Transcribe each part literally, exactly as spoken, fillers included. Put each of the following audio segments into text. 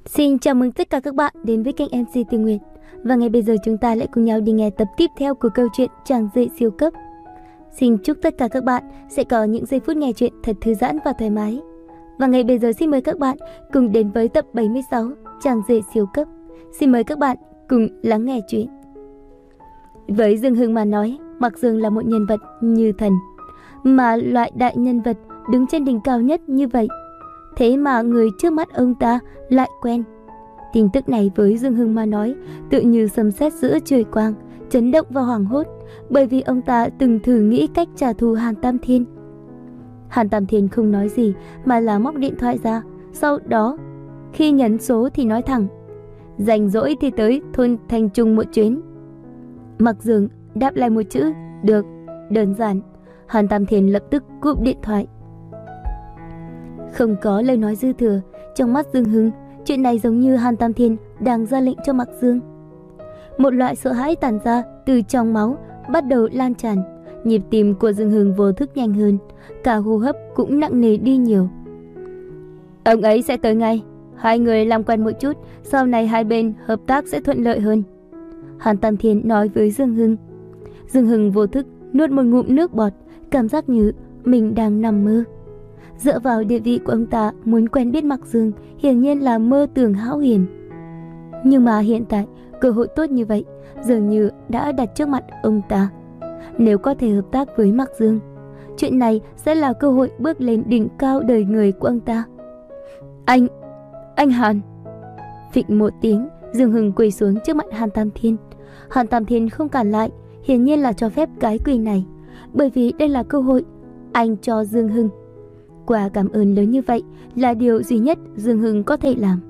Xin chào mừng tất cả các bạn đến với kênh em xê Tư Nguyệt. Và ngay bây giờ chúng ta lại cùng nhau đi nghe tập tiếp theo của câu chuyện Chàng rể siêu cấp. Xin chúc tất cả các bạn sẽ có những giây phút nghe chuyện thật thư giãn và thoải mái. Và ngay bây giờ xin mời các bạn cùng đến với tập bảy mươi sáu Chàng rể siêu cấp. Xin mời các bạn cùng lắng nghe chuyện. Với Dương Hưng mà nói, Mạc Dương là một nhân vật như thần, mà loại đại nhân vật đứng trên đỉnh cao nhất như vậy. Thế mà người trước mắt ông ta lại quen. Tin tức này với Dương Hưng mà nói tự như sấm sét giữa trời quang, chấn động và hoảng hốt, bởi vì ông ta từng thử nghĩ cách trả thù Hàn Tam Thiên. Hàn Tam Thiên không nói gì mà là móc điện thoại ra, sau đó khi nhấn số thì nói thẳng: rảnh rỗi thì tới thôn Thành Trung một chuyến. Mạc Dương đáp lại một chữ: được. Đơn giản. Hàn Tam Thiên lập tức cúp điện thoại. Không có lời nói dư thừa, trong mắt Dương Hưng, chuyện này giống như Hàn Tam Thiên đang ra lệnh cho Mạc Dương. Một loại sợ hãi tản ra từ trong máu bắt đầu lan tràn, nhịp tim của Dương Hưng vô thức nhanh hơn, cả hô hấp cũng nặng nề đi nhiều. Ông ấy sẽ tới ngay, hai người làm quen một chút, sau này hai bên hợp tác sẽ thuận lợi hơn. Hàn Tam Thiên nói với Dương Hưng. Dương Hưng vô thức nuốt một ngụm nước bọt, cảm giác như mình đang nằm mơ. Dựa vào địa vị của ông ta, muốn quen biết Mạc Dương hiển nhiên là mơ tưởng hão huyền. Nhưng mà hiện tại, cơ hội tốt như vậy dường như đã đặt trước mặt ông ta. Nếu có thể hợp tác với Mạc Dương, chuyện này sẽ là cơ hội bước lên đỉnh cao đời người của ông ta. Anh, anh Hàn. Phịch một tiếng, Dương Hưng quỳ xuống trước mặt Hàn Tam Thiên. Hàn Tam Thiên không cản lại, hiển nhiên là cho phép cái quỳ này, bởi vì đây là cơ hội anh cho Dương Hưng. Quả cảm ơn lớn như vậy là điều duy nhất Dương Hưng có thể làm.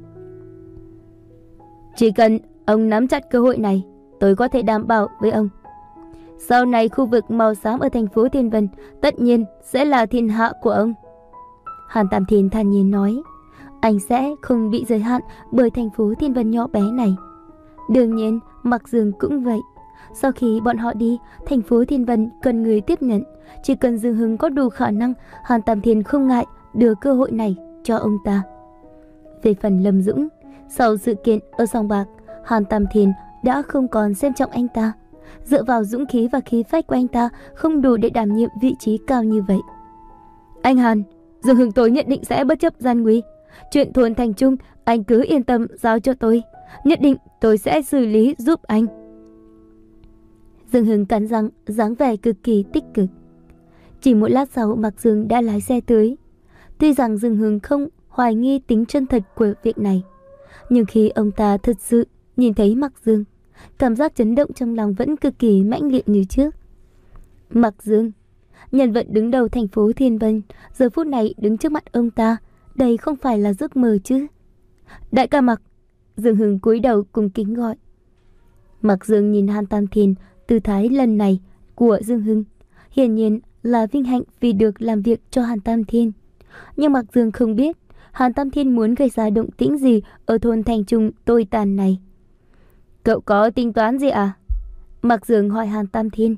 Chỉ cần ông nắm chặt cơ hội này, tôi có thể đảm bảo với ông, sau này khu vực màu xám ở thành phố Thiên Vân tất nhiên sẽ là thiên hạ của ông. Hàn Tam Thiên thản nhiên nói, anh sẽ không bị giới hạn bởi thành phố Thiên Vân nhỏ bé này. Đương nhiên, Mạc Dương cũng vậy. Sau khi bọn họ đi, thành phố Thiên Vân cần người tiếp nhận. Chỉ cần Dương Hưng có đủ khả năng, Hàn Tam Thiên không ngại đưa cơ hội này cho ông ta. Về phần Lâm Dũng, sau sự kiện ở Sòng Bạc, Hàn Tam Thiên đã không còn xem trọng anh ta. Dựa vào dũng khí và khí phách của anh ta không đủ để đảm nhiệm vị trí cao như vậy. Anh Hàn, Dương Hưng tôi nhất định sẽ bất chấp gian nguy. Chuyện thôn Thành Trung, anh cứ yên tâm giao cho tôi. Nhất định tôi sẽ xử lý giúp anh. Dương Hưng cắn răng, dáng vẻ cực kỳ tích cực. Chỉ một lát sau, Mạc Dương đã lái xe tới. Tuy rằng Dương Hưng không hoài nghi tính chân thật của việc này, nhưng khi ông ta thật sự nhìn thấy Mạc Dương, cảm giác chấn động trong lòng vẫn cực kỳ mãnh liệt như trước. Mạc Dương, nhân vật đứng đầu thành phố Thiên Vân, giờ phút này đứng trước mặt ông ta, đây không phải là giấc mơ chứ? Đại ca Mạc. Dương Hưng cúi đầu cung kính gọi. Mạc Dương nhìn Hàn Tam Thiên, tư thái lần này của Dương Hưng hiển nhiên là vinh hạnh vì được làm việc cho Hàn Tam Thiên. Nhưng Mạc Dương không biết Hàn Tam Thiên muốn gây ra động tĩnh gì ở thôn Thành Trung tồi tàn này. Cậu có tính toán gì à? Mạc Dương hỏi Hàn Tam Thiên.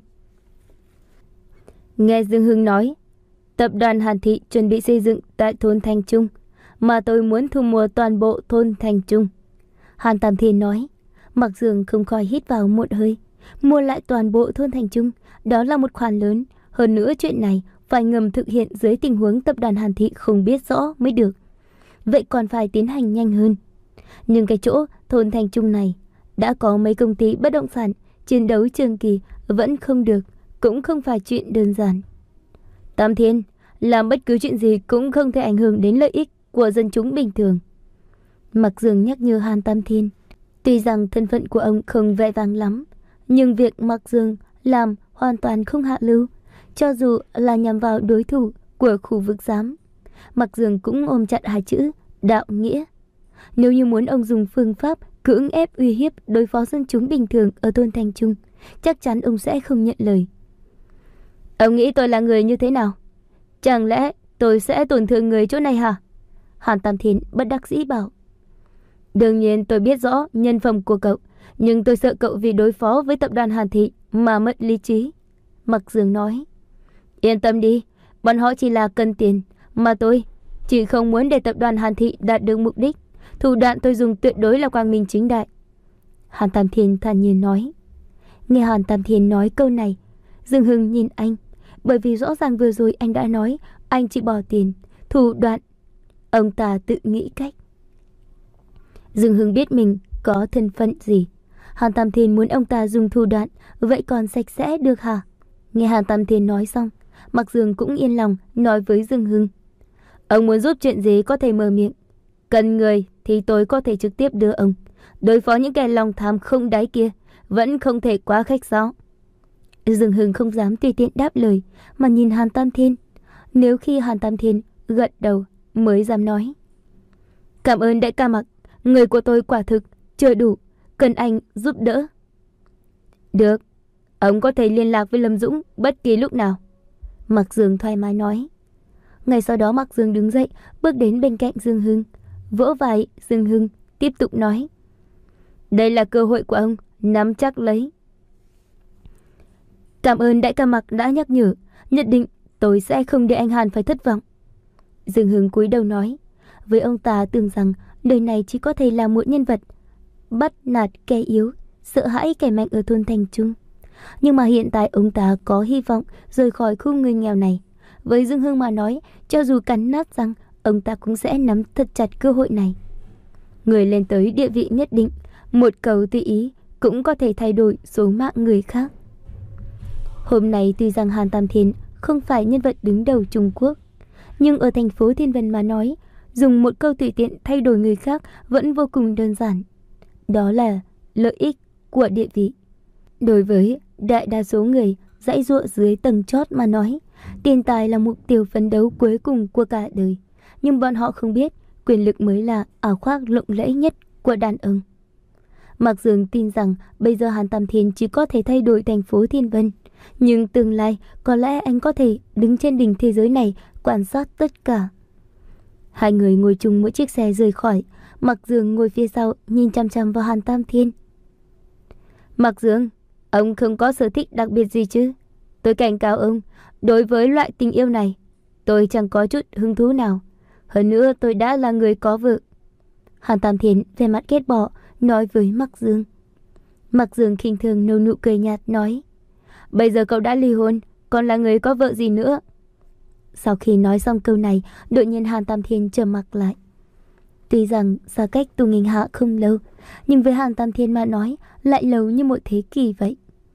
Nghe Dương Hưng nói, tập đoàn Hàn Thị chuẩn bị xây dựng tại thôn Thành Trung, mà tôi muốn thu mua toàn bộ thôn Thành Trung. Hàn Tam Thiên nói. Mạc Dương không khỏi hít vào một hơi. Mua lại toàn bộ thôn Thành Trung, đó là một khoản lớn. Hơn nữa chuyện này phải ngầm thực hiện dưới tình huống tập đoàn Hàn Thị không biết rõ mới được. Vậy còn phải tiến hành nhanh hơn. Nhưng cái chỗ thôn Thành Trung này đã có mấy công ty bất động sản chiến đấu trường kỳ vẫn không được, cũng không phải chuyện đơn giản. Tam Thiên, làm bất cứ chuyện gì cũng không thể ảnh hưởng đến lợi ích của dân chúng bình thường. Mạc Dương nhắc nhở Hàn Tam Thiên. Tuy rằng thân phận của ông không vẻ vang lắm, nhưng việc Mạc Dương làm hoàn toàn không hạ lưu. Cho dù là nhằm vào đối thủ của khu vực giám, Mạc Dương cũng ôm chặt hai chữ đạo nghĩa. Nếu như muốn ông dùng phương pháp cưỡng ép uy hiếp đối phó dân chúng bình thường ở thôn Thành Trung, chắc chắn ông sẽ không nhận lời. Ông nghĩ tôi là người như thế nào? Chẳng lẽ tôi sẽ tổn thương người chỗ này hả? Hàn Tam Thiên bất đắc dĩ bảo. Đương nhiên tôi biết rõ nhân phẩm của cậu, nhưng tôi sợ cậu vì đối phó với tập đoàn Hàn Thị mà mất lý trí. Mạc Dương nói. Yên tâm đi, bọn họ chỉ là cần tiền, mà tôi chỉ không muốn để tập đoàn Hàn Thị đạt được mục đích. Thủ đoạn tôi dùng tuyệt đối là quang minh chính đại. Hàn Tam Thiên thản nhiên nói. Nghe Hàn Tam Thiên nói câu này, Dương Hưng nhìn anh, bởi vì rõ ràng vừa rồi anh đã nói anh chỉ bỏ tiền, thủ đoạn. Ông ta tự nghĩ cách. Dương Hưng biết mình có thân phận gì. Hàn Tam Thiên muốn ông ta dùng thủ đoạn, vậy còn sạch sẽ được hả? Nghe Hàn Tam Thiên nói xong, Mạc Dương cũng yên lòng nói với Dương Hưng. Ông muốn giúp chuyện gì có thể mở miệng. Cần người thì tôi có thể trực tiếp đưa ông. Đối phó những kẻ lòng tham không đáy kia, vẫn không thể quá khách sáo. Dương Hưng không dám tùy tiện đáp lời, mà nhìn Hàn Tam Thiên. Nếu khi Hàn Tam Thiên gật đầu mới dám nói. Cảm ơn đại ca Mạc, người của tôi quả thực chưa đủ, cần anh giúp đỡ. Được, ông có thể liên lạc với Lâm Dũng bất kỳ lúc nào. Mạc Dương thoải mái nói. Ngay sau đó Mạc Dương đứng dậy, bước đến bên cạnh Dương Hưng, vỗ vai Dương Hưng, tiếp tục nói. Đây là cơ hội của ông, nắm chắc lấy. Cảm ơn đại ca Mạc đã nhắc nhở, nhất định tôi sẽ không để anh Hàn phải thất vọng. Dương Hưng cúi đầu nói. Với ông ta tưởng rằng đời này chỉ có thể là một nhân vật bắt nạt kẻ yếu, sợ hãi kẻ mạnh ở thôn Thành Trung. Nhưng mà hiện tại ông ta có hy vọng rời khỏi khu người nghèo này. Với Dương Hưng mà nói, cho dù cắn nát răng, ông ta cũng sẽ nắm thật chặt cơ hội này. Người lên tới địa vị nhất định, một câu tùy ý cũng có thể thay đổi số mạng người khác. Hôm nay tuy rằng Hàn Tam Thiên không phải nhân vật đứng đầu Trung Quốc, nhưng ở thành phố Thiên Vân mà nói, dùng một câu tùy tiện thay đổi người khác vẫn vô cùng đơn giản. Đó là lợi ích của địa vị. Đối với đại đa số người dãy dụa dưới tầng chót mà nói, tiền tài là mục tiêu phấn đấu cuối cùng của cả đời. Nhưng bọn họ không biết, quyền lực mới là áo khoác lộng lẫy nhất của đàn ông. Mạc Dương tin rằng bây giờ Hàn Tam Thiên chỉ có thể thay đổi thành phố Thiên Vân, nhưng tương lai có lẽ anh có thể đứng trên đỉnh thế giới này quan sát tất cả. Hai người ngồi chung mỗi chiếc xe rời khỏi. Mạc Dương ngồi phía sau nhìn chăm chăm vào Hàn Tam Thiên. Mạc Dương, ông không có sở thích đặc biệt gì chứ? Tôi cảnh cáo ông, đối với loại tình yêu này, tôi chẳng có chút hứng thú nào. Hơn nữa tôi đã là người có vợ. Hàn Tam Thiên về mặt ghét bỏ nói với Mạc Dương. Mạc Dương khinh thường nở nụ cười nhạt nói. Bây giờ cậu đã ly hôn, còn là người có vợ gì nữa? Sau khi nói xong câu này, đột nhiên Hàn Tam Thiên trầm mặc lại. Tuy rằng xa cách Tù Nghinh Hạ không lâu, nhưng với Hàn Tam Thiên mà nói lại lâu như một thế kỷ vậy.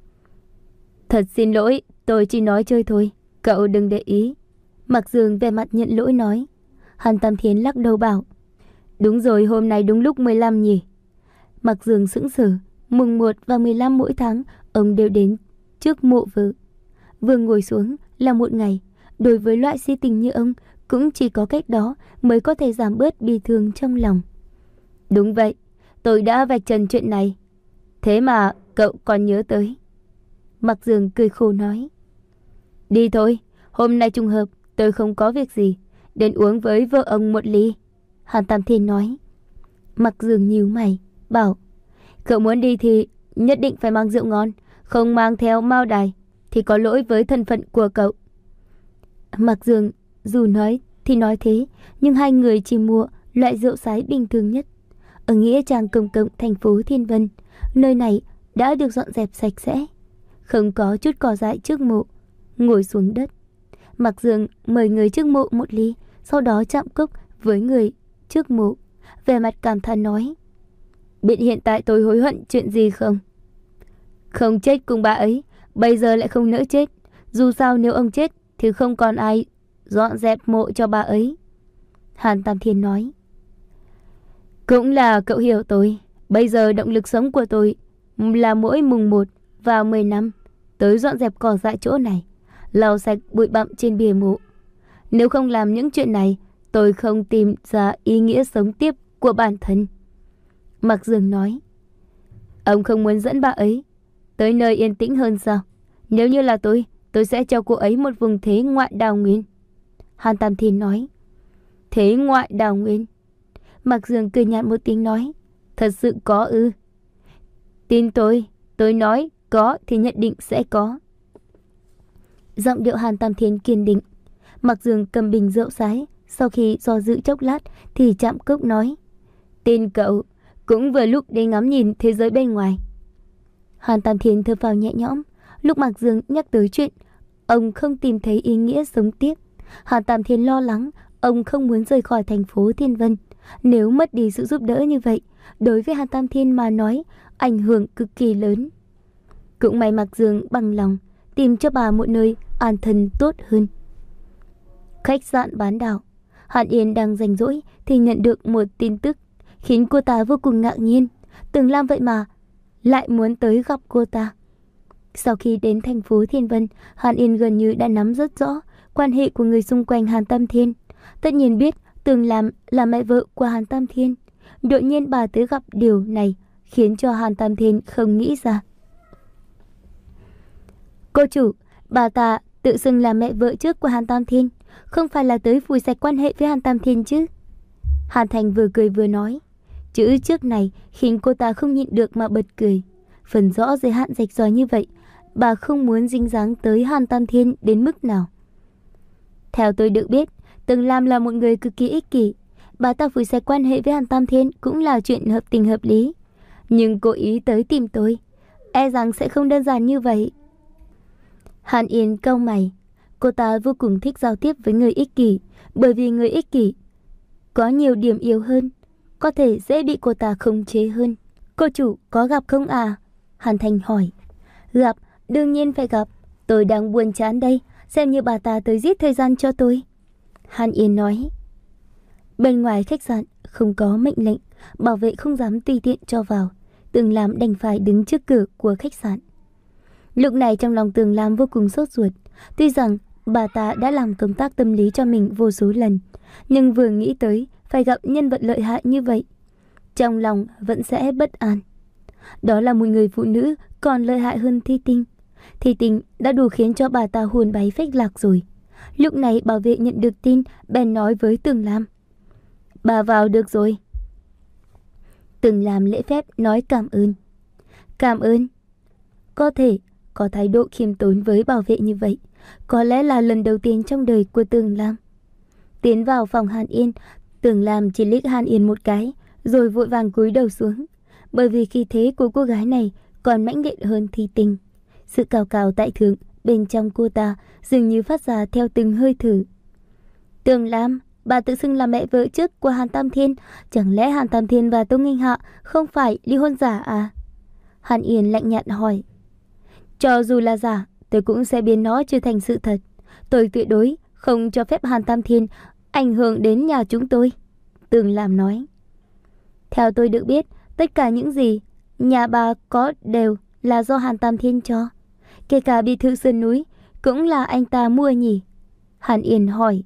Thật xin lỗi, tôi chỉ nói chơi thôi, cậu đừng để ý. Mạc Dương về mặt nhận lỗi nói. Hàn Tam Thiên lắc đầu bảo. Đúng rồi, hôm nay đúng lúc mười lăm nhỉ? Mạc Dương sững sờ. Mùng một và mười lăm mỗi tháng ông đều đến trước mộ vợ. Vừa ngồi xuống là một ngày. Đối với loại si tình như ông, cũng chỉ có cách đó mới có thể giảm bớt bi thương trong lòng. Đúng vậy, tôi đã vạch trần chuyện này. Thế mà cậu còn nhớ tới. Mạc Dương cười khổ nói. Đi thôi, hôm nay trùng hợp tôi không có việc gì, đến uống với vợ ông một ly. Hàn Tam Thiên nói. Mạc Dương nhíu mày, bảo. Cậu muốn đi thì nhất định phải mang rượu ngon, không mang theo mao đài thì có lỗi với thân phận của cậu. Mạc Dương dù nói thì nói thế, nhưng hai người chỉ mua loại rượu sái bình thường nhất. Ở nghĩa trang công cộng thành phố Thiên Vân, nơi này đã được dọn dẹp sạch sẽ, không có chút cỏ dại trước mộ. Ngồi xuống đất, Mạc Dương mời người trước mộ một ly, sau đó chạm cốc với người trước mộ, vẻ mặt cảm thán nói. Biết hiện tại tôi hối hận chuyện gì không? Không chết cùng bà ấy, bây giờ lại không nỡ chết. Dù sao nếu ông chết thì không còn ai dọn dẹp mộ cho bà ấy. Hàn Tam Thiên nói. Cũng là cậu hiểu tôi. Bây giờ động lực sống của tôi là mỗi mùng một vào mười năm tới dọn dẹp cỏ dại chỗ này, lau sạch bụi bặm trên bia mộ. Nếu không làm những chuyện này, tôi không tìm ra ý nghĩa sống tiếp của bản thân. Mạc Dương nói. Ông không muốn dẫn bà ấy tới nơi yên tĩnh hơn sao? Nếu như là tôi, tôi sẽ cho cô ấy một vùng thế ngoại đào nguyên. Hàn Tam Thiên nói. Thế ngoại đào nguyên? Mạc Dương cười nhạt một tiếng nói. Thật sự có ư? Tin tôi, tôi nói có thì nhất định sẽ có. Giọng điệu Hàn Tam Thiên kiên định. Mạc Dương cầm bình rượu sái, sau khi do dự chốc lát thì chạm cốc nói. Tên cậu cũng vừa lúc để ngắm nhìn thế giới bên ngoài. Hàn Tam Thiên thở phào nhẹ nhõm. Lúc Mạc Dương nhắc tới chuyện ông không tìm thấy ý nghĩa sống tiếp, Hàn Tam Thiên lo lắng ông không muốn rời khỏi thành phố Thiên Vân. Nếu mất đi sự giúp đỡ như vậy, đối với Hàn Tam Thiên mà nói, ảnh hưởng cực kỳ lớn. Cũng may Mạc Dương bằng lòng tìm cho bà một nơi an thân tốt hơn. Khách sạn bán đảo. Hàn Yên đang rảnh rỗi thì nhận được một tin tức khiến cô ta vô cùng ngạc nhiên. Tường Lam vậy mà lại muốn tới gặp cô ta. Sau khi đến thành phố Thiên Vân, Hàn Yên gần như đã nắm rất rõ quan hệ của người xung quanh Hàn Tam Thiên. Tất nhiên biết Tường Lam là mẹ vợ của Hàn Tam Thiên. Đột nhiên bà tới gặp điều này khiến cho Hàn Tam Thiên không nghĩ ra. Cô chủ, bà ta tự xưng là mẹ vợ trước của Hàn Tam Thiên, không phải là tới phủi sạch quan hệ với Hàn Tam Thiên chứ? Hàn Thành vừa cười vừa nói. Chữ trước này khiến cô ta không nhịn được mà bật cười. Phần rõ giới hạn rạch ròi như vậy, bà không muốn dính dáng tới Hàn Tam Thiên đến mức nào. Theo tôi được biết, Tường Lam là một người cực kỳ ích kỷ. Bà ta phủi sạch quan hệ với Hàn Tam Thiên cũng là chuyện hợp tình hợp lý. Nhưng cố ý tới tìm tôi, e rằng sẽ không đơn giản như vậy. Hàn Yên cau mày. Cô ta vô cùng thích giao tiếp với người ích kỷ, bởi vì người ích kỷ có nhiều điểm yếu hơn, có thể dễ bị cô ta khống chế hơn. Cô chủ có gặp không à? Hàn Thành hỏi. Gặp, đương nhiên phải gặp. Tôi đang buồn chán đây, xem như bà ta tới giết thời gian cho tôi. Hàn Yên nói. Bên ngoài khách sạn không có mệnh lệnh, bảo vệ không dám tùy tiện cho vào. Tường Lam đành phải đứng trước cửa của khách sạn. Lúc này trong lòng Tường Lam vô cùng sốt ruột. Tuy rằng bà ta đã làm công tác tâm lý cho mình vô số lần, nhưng vừa nghĩ tới phải gặp nhân vật lợi hại như vậy, trong lòng vẫn sẽ bất an. Đó là một người phụ nữ còn lợi hại hơn Thi Tinh. Thi Tinh đã đủ khiến cho bà ta hồn bay phách lạc rồi. Lúc này bảo vệ nhận được tin, bèn nói với Tường Lam. Bà vào được rồi. Tường Lam lễ phép nói cảm ơn. Cảm ơn. Có thể có thái độ khiêm tốn với bảo vệ như vậy, có lẽ là lần đầu tiên trong đời của Tường Lam. Tiến vào phòng Hàn Yên, Tường Lam chỉ liếc Hàn Yên một cái, rồi vội vàng cúi đầu xuống, bởi vì khí thế của cô gái này còn mãnh liệt hơn Thi Tinh. Sự cao cao tại thượng bên trong cô ta dường như phát ra theo từng hơi thở. Tường Lam, bà tự xưng là mẹ vợ trước của Hàn Tam Thiên, chẳng lẽ Hàn Tam Thiên và Tô Nghinh Hạ không phải ly hôn giả à? Hàn Yên lạnh nhạt hỏi. Cho dù là giả, tôi cũng sẽ biến nó trở thành sự thật. Tôi tuyệt đối không cho phép Hàn Tam Thiên ảnh hưởng đến nhà chúng tôi. Tường Lam nói. Theo tôi được biết, tất cả những gì nhà bà có đều là do Hàn Tam Thiên cho. Kể cả biệt thự sườn núi cũng là anh ta mua nhỉ? Hàn Yên hỏi.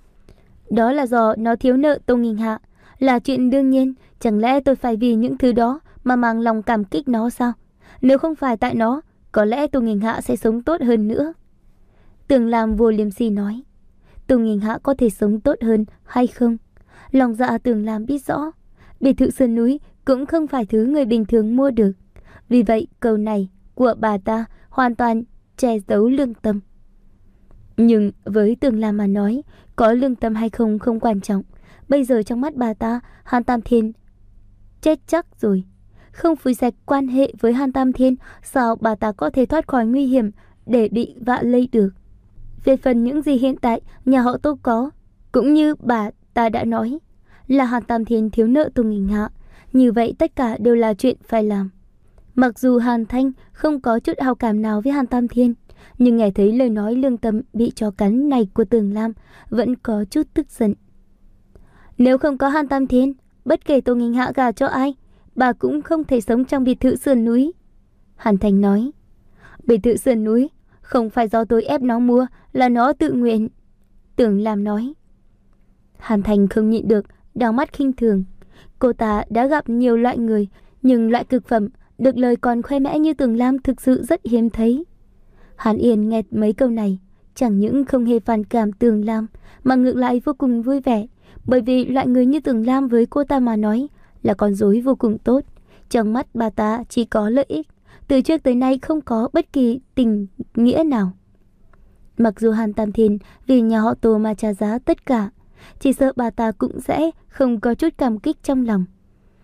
Đó là do nó thiếu nợ Tô Nghinh Hạ, là chuyện đương nhiên. Chẳng lẽ tôi phải vì những thứ đó mà mang lòng cảm kích nó sao? Nếu không phải tại nó, có lẽ Tô Nghinh Hạ sẽ sống tốt hơn nữa. Tường Lam vô liêm sỉ nói. Tô Nghinh Hạ có thể sống tốt hơn hay không? Lòng dạ Tường Lam biết rõ. Biệt thự sườn núi cũng không phải thứ người bình thường mua được. Vì vậy câu này của bà ta hoàn toàn che giấu lương tâm. Nhưng với Tường Lam mà nói, có lương tâm hay không không quan trọng. Bây giờ trong mắt bà ta, Hàn Tam Thiên chết chắc rồi. Không phủi sạch quan hệ với Hàn Tam Thiên, sao bà ta có thể thoát khỏi nguy hiểm để bị vạ lây được? Về phần những gì hiện tại nhà họ Tô có, cũng như bà ta đã nói, là Hàn Tam Thiên thiếu nợ Tô Nghinh Hạ, như vậy tất cả đều là chuyện phải làm. Mặc dù Hàn Thanh không có chút hào cảm nào với Hàn Tam Thiên, nhưng nghe thấy lời nói lương tâm bị chó cắn này của Tường Lam vẫn có chút tức giận. Nếu không có Hàn Tam Thiên, bất kể Tô Nghinh Hạ gả cho ai, bà cũng không thể sống trong biệt thự sườn núi. Hàn Thành nói. Biệt thự sườn núi không phải do tôi ép nó mua, là nó tự nguyện. Tường Lam nói. Hàn Thành không nhịn được, đào mắt khinh thường. Cô ta đã gặp nhiều loại người, nhưng loại cực phẩm được lời còn khoe mẽ như Tường Lam thực sự rất hiếm thấy. Hàn Yên nghe mấy câu này, chẳng những không hề phản cảm Tường Lam, mà ngược lại vô cùng vui vẻ, bởi vì loại người như Tường Lam với cô ta mà nói là con rối vô cùng tốt. Trong mắt bà ta chỉ có lợi ích, từ trước tới nay không có bất kỳ tình nghĩa nào. Mặc dù Hàn Tam Thiên vì nhà họ Tô mà trả giá tất cả, chỉ sợ bà ta cũng sẽ không có chút cảm kích trong lòng.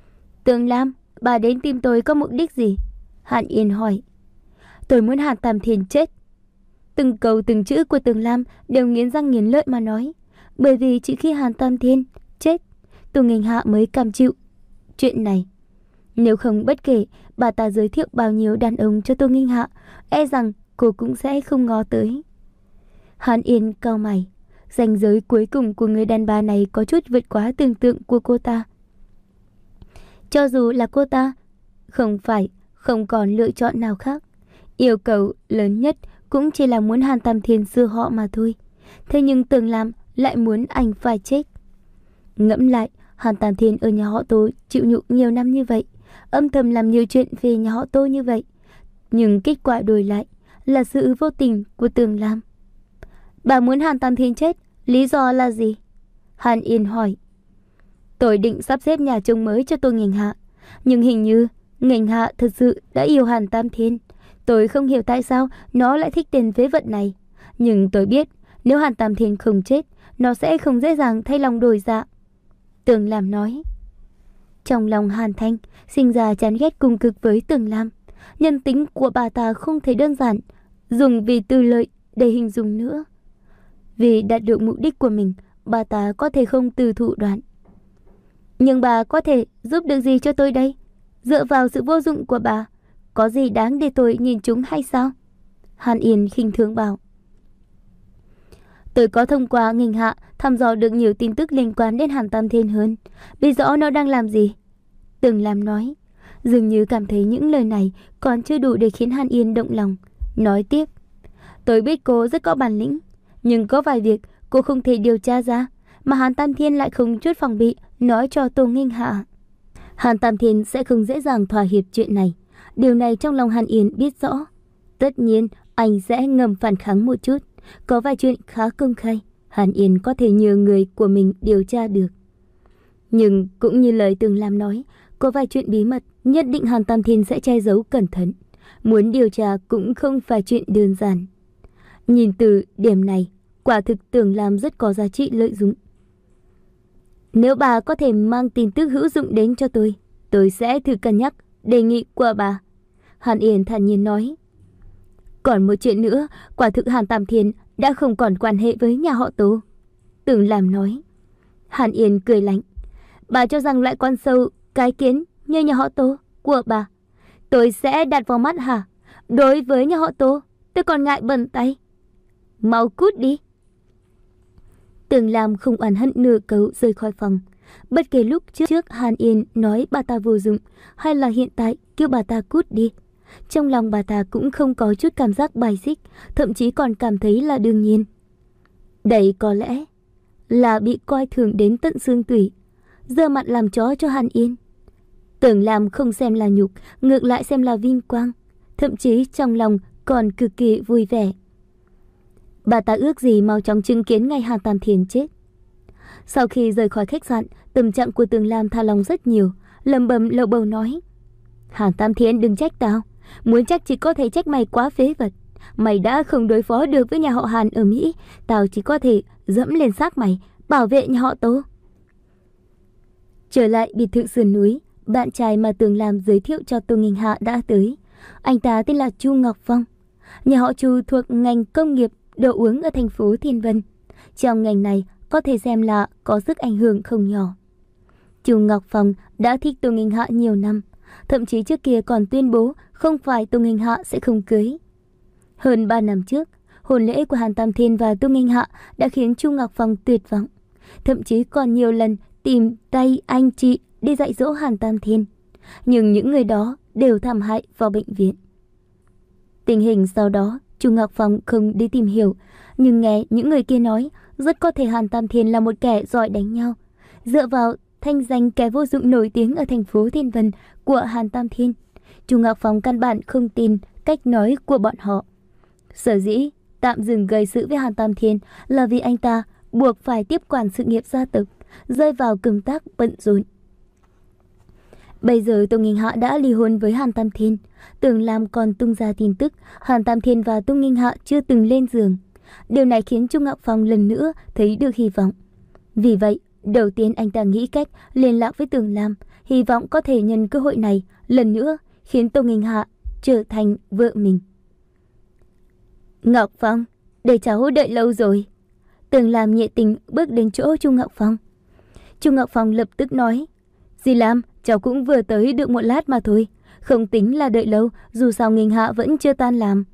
Tường Lam, bà đến tìm tôi có mục đích gì? Hàn Yên hỏi. Tôi muốn Hàn Tam Thiên chết. Từng câu từng chữ của Tường Lam đều nghiến răng nghiến lợi mà nói. Bởi vì chỉ khi Hàn Tam Thiên chết, Tô Nghênh Hạ mới cam chịu chuyện này. Nếu không, bất kể bà ta giới thiệu bao nhiêu đàn ông cho Tô Nghênh Hạ, e rằng cô cũng sẽ không ngó tới. Hàn Yên cau mày. Ranh giới cuối cùng của người đàn bà này có chút vượt quá tưởng tượng của cô ta. Cho dù là cô ta, không phải không còn lựa chọn nào khác. Yêu cầu lớn nhất cũng chỉ là muốn Hàn Tam Thiên xưa họ mà thôi. Thế nhưng Tường Lam lại muốn anh phải chết. Ngẫm lại, Hàn Tam Thiên ở nhà họ Tô chịu nhục nhiều năm như vậy, âm thầm làm nhiều chuyện về nhà họ Tô như vậy, nhưng kết quả đổi lại là sự vô tình của Tường Lam. Bà muốn Hàn Tam Thiên chết, lý do là gì? Hàn Yên hỏi. Tôi định sắp xếp nhà trông mới cho Tô Nghênh Hạ, nhưng hình như Nghênh Hạ thật sự đã yêu Hàn Tam Thiên. Tôi không hiểu tại sao nó lại thích tên phế vật này, nhưng tôi biết nếu Hàn Tam Thiên không chết, nó sẽ không dễ dàng thay lòng đổi dạ. Tường Lam nói. Trong lòng Hàn Thanh sinh ra chán ghét cùng cực với Tường Lam. Nhân tính của bà ta không thể đơn giản dùng vì tư lợi để hình dung nữa. Vì đạt được mục đích của mình, bà ta có thể không từ thủ đoạn. Nhưng bà có thể giúp được gì cho tôi đây? Dựa vào sự vô dụng của bà, có gì đáng để tôi nhìn chúng hay sao? Hàn Yên khinh thường bảo. Tôi có thông qua Nghênh Hạ thăm dò được nhiều tin tức liên quan đến Hàn Tam Thiên hơn, biết rõ nó đang làm gì. Tường Lam nói, dường như cảm thấy những lời này còn chưa đủ để khiến Hàn Yên động lòng. Nói tiếp, tôi biết cô rất có bản lĩnh, nhưng có vài việc cô không thể điều tra ra, mà Hàn Tam Thiên lại không chút phòng bị nói cho Tô Nghênh Hạ. Hàn Tam Thiên sẽ không dễ dàng thỏa hiệp chuyện này. Điều này trong lòng Hàn Yên biết rõ. Tất nhiên anh sẽ ngầm phản kháng một chút. Có vài chuyện khá công khai, Hàn Yên có thể nhờ người của mình điều tra được. Nhưng cũng như lời Tường Lam nói, có vài chuyện bí mật nhất định Hàn Tam Thiên sẽ che giấu cẩn thận. Muốn điều tra cũng không phải chuyện đơn giản. Nhìn từ điểm này, quả thực Tường Lam rất có giá trị lợi dụng. Nếu bà có thể mang tin tức hữu dụng đến cho tôi, tôi sẽ thử cân nhắc đề nghị của bà. Hàn Yên thản nhiên nói. Còn một chuyện nữa, quả thực Hàn Tam Thiên đã không còn quan hệ với nhà họ Tô. Tường Lam nói. Hàn Yên cười lạnh. Bà cho rằng loại con sâu, cái kiến như nhà họ Tô của bà, tôi sẽ đặt vào mắt hả? Đối với nhà họ Tô, tôi còn ngại bẩn tay. Mau cút đi. Tường Lam không oán hận nửa câu rời khỏi phòng. Bất kể lúc trước, trước Hàn Yên nói bà ta vô dụng, hay là hiện tại kêu bà ta cút đi, trong lòng bà ta cũng không có chút cảm giác bài xích, thậm chí còn cảm thấy là đương nhiên. Đây có lẽ là bị coi thường đến tận xương tủy, giơ mặt làm chó cho Hàn Yên. Tường Lam không xem là nhục, ngược lại xem là vinh quang, thậm chí trong lòng còn cực kỳ vui vẻ. Bà ta ước gì mau chóng chứng kiến ngày Hàn Tam Thiên chết. Sau khi rời khỏi khách sạn, tâm trạng của Tường Lam tha lòng rất nhiều, lẩm bẩm lầu bầu nói: Hàn Tam Thiên đừng trách tao, muốn trách chỉ có thể trách mày quá phế vật. Mày đã không đối phó được với nhà họ Hàn ở Mỹ, tao chỉ có thể dẫm lên xác mày, bảo vệ nhà họ Tô. Trở lại biệt thự sườn núi, bạn trai mà Tường Lam giới thiệu cho Tô Nghênh Hạ đã tới. Anh ta tên là Chu Ngọc Phong. Nhà họ Chu thuộc ngành công nghiệp đồ uống ở thành phố Thiên Vân. Trong ngành này có thể xem là có sức ảnh hưởng không nhỏ. Chu Ngọc Phong đã thích Tô Nghênh Hạ nhiều năm, thậm chí trước kia còn tuyên bố không phải Tô Nghênh Hạ sẽ không cưới. Hơn ba năm trước, hôn lễ của Hàn Tam Thiên và Tô Nghênh Hạ đã khiến Chu Ngọc Phong tuyệt vọng, thậm chí còn nhiều lần tìm tay anh chị đi dạy dỗ Hàn Tam Thiên, nhưng những người đó đều thảm hại vào bệnh viện. Tình hình sau đó Chu Ngọc Phong không đi tìm hiểu, nhưng nghe những người kia nói rất có thể Hàn Tam Thiên là một kẻ giỏi đánh nhau. Dựa vào thanh danh kẻ vô dụng nổi tiếng ở thành phố Thiên Vân của Hàn Tam Thiên, Chu Ngọc Phong căn bản không tin cách nói của bọn họ. Sở dĩ tạm dừng gây sự với Hàn Tam Thiên là vì anh ta buộc phải tiếp quản sự nghiệp gia tộc, rơi vào công tác bận rộn. Bây giờ Tô Nghênh Hạ đã ly hôn với Hàn Tam Thiên. Tường Lam còn tung ra tin tức Hàn Tam Thiên và Tô Nghênh Hạ chưa từng lên giường. Điều này khiến Chu Ngọc Phong lần nữa thấy được hy vọng. Vì vậy, đầu tiên anh ta nghĩ cách liên lạc với Tường Lam, hy vọng có thể nhân cơ hội này lần nữa khiến Tô Nghinh Hạ trở thành vợ mình. Ngọc Phong, để cháu đợi lâu rồi. Tường Lam nhiệt tình bước đến chỗ Chu Ngọc Phong. Chu Ngọc Phong lập tức nói, dì Lam, cháu cũng vừa tới được một lát mà thôi, không tính là đợi lâu, dù sao Nghinh Hạ vẫn chưa tan làm.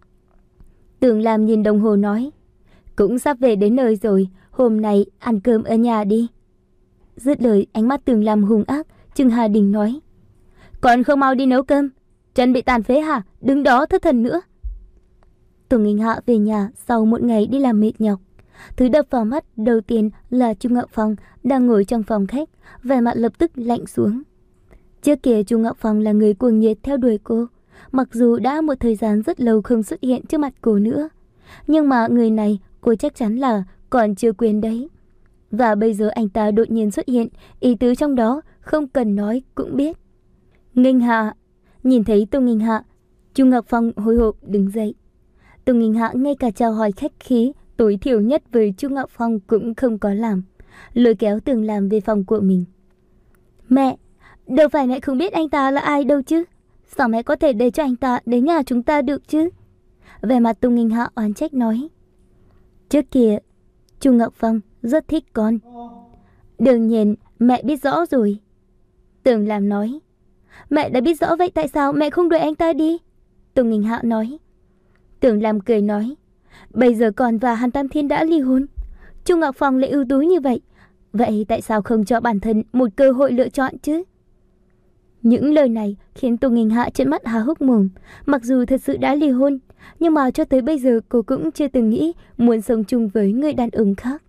Tường Lam nhìn đồng hồ nói, cũng sắp về đến nơi rồi, hôm nay ăn cơm ở nhà đi. Dứt lời, ánh mắt Tường Lam hung ác, Trương Hà Đình nói, còn không mau đi nấu cơm, chân bị tàn phế hả, đứng đó thất thần nữa. Tô Nghinh Hạ về nhà sau một ngày đi làm mệt nhọc. Thứ đập vào mắt đầu tiên là Chu Ngọc Phong đang ngồi trong phòng khách, vẻ mặt lập tức lạnh xuống. Trước kia Chu Ngọc Phong là người cuồng nhiệt theo đuổi cô, mặc dù đã một thời gian rất lâu không xuất hiện trước mặt cô nữa, nhưng mà người này cô chắc chắn là còn chưa quên đấy. Và bây giờ anh ta đột nhiên xuất hiện, ý tứ trong đó không cần nói cũng biết. Nghinh Hạ. Nhìn thấy Tô Nghinh Hạ, Chu Ngọc Phong hồi hộp đứng dậy. Tô Nghinh Hạ ngay cả chào hỏi khách khí tối thiểu nhất với Chu Ngọc Phong cũng không có làm, lôi kéo Tường Lam về phòng của mình. Mẹ, đâu phải mẹ không biết anh ta là ai đâu chứ, sao mẹ có thể để cho anh ta đến nhà chúng ta được chứ? Vẻ mặt Tô Nghinh Hạ oán trách nói. Trước kia Chu Ngọc Phong rất thích con. Đương nhiên mẹ biết rõ rồi. Tường Lam nói. Mẹ đã biết rõ vậy tại sao mẹ không đuổi anh ta đi? Tô Nghinh Hạ nói. Tường Lam cười nói, bây giờ con và Hàn Tam Thiên đã ly hôn, Chu Ngọc Phong lại ưu tú như vậy, vậy tại sao không cho bản thân một cơ hội lựa chọn chứ? Những lời này khiến Tô Nghinh Hạ trợn mắt há hốc mồm. Mặc dù thật sự đã ly hôn, nhưng mà cho tới bây giờ cô cũng chưa từng nghĩ muốn sống chung với người đàn ông khác.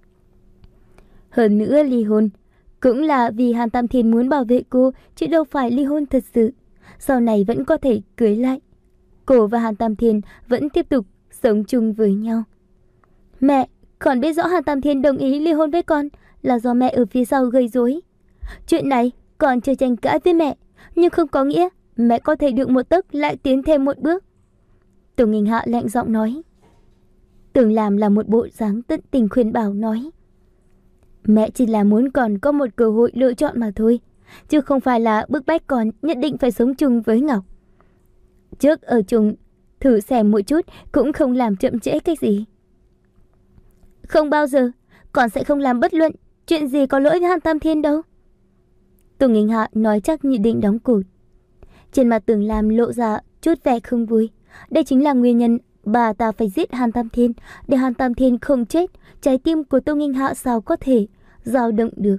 Hơn nữa ly hôn cũng là vì Hàn Tam Thiên muốn bảo vệ cô, chứ đâu phải ly hôn thật sự. Sau này vẫn có thể cưới lại. Cô và Hàn Tam Thiên vẫn tiếp tục sống chung với nhau. Mẹ, con biết rõ Hàn Tam Thiên đồng ý ly hôn với con là do mẹ ở phía sau gây rối. Chuyện này con chưa tranh cãi với mẹ, nhưng không có nghĩa mẹ có thể được một tấc lại tiến thêm một bước. Tô Nghinh Hạ lạnh giọng nói. Tường Lam là một bộ dáng tận tình khuyên bảo nói, mẹ chỉ là muốn con có một cơ hội lựa chọn mà thôi, chứ không phải là bức bách con nhất định phải sống chung với Ngọc. Trước ở chung thử xem một chút cũng không làm chậm trễ cái gì. Không bao giờ, con sẽ không làm bất luận chuyện gì có lỗi với Hàn Tam Thiên đâu. Tô Nghinh Hạ nói chắc như định đóng cột. Trên mặt Tường Lam lộ ra chút vẻ không vui. Đây chính là nguyên nhân bà ta phải giết Hàn Tam Thiên, để Hàn Tam Thiên không chết. Trái tim của Tô Nghinh Hạ sao có thể dao động được.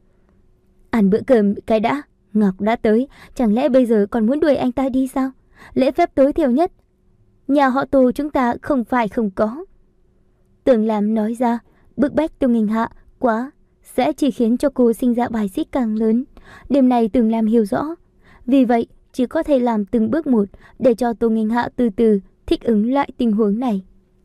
Ăn bữa cơm cái đã, Ngọc đã tới, chẳng lẽ bây giờ còn muốn đuổi anh ta đi sao? Lễ phép tối thiểu nhất nhà họ Tô chúng ta không phải không có. Tường Lam nói ra, bức bách Tô Nghinh Hạ quá sẽ chỉ khiến cho cô sinh ra bài xích càng lớn. Đêm này Tường Lam hiểu rõ, vì vậy chỉ có thể làm từng bước một để cho Tô Nghinh Hạ từ từ thích ứng lại tình huống này.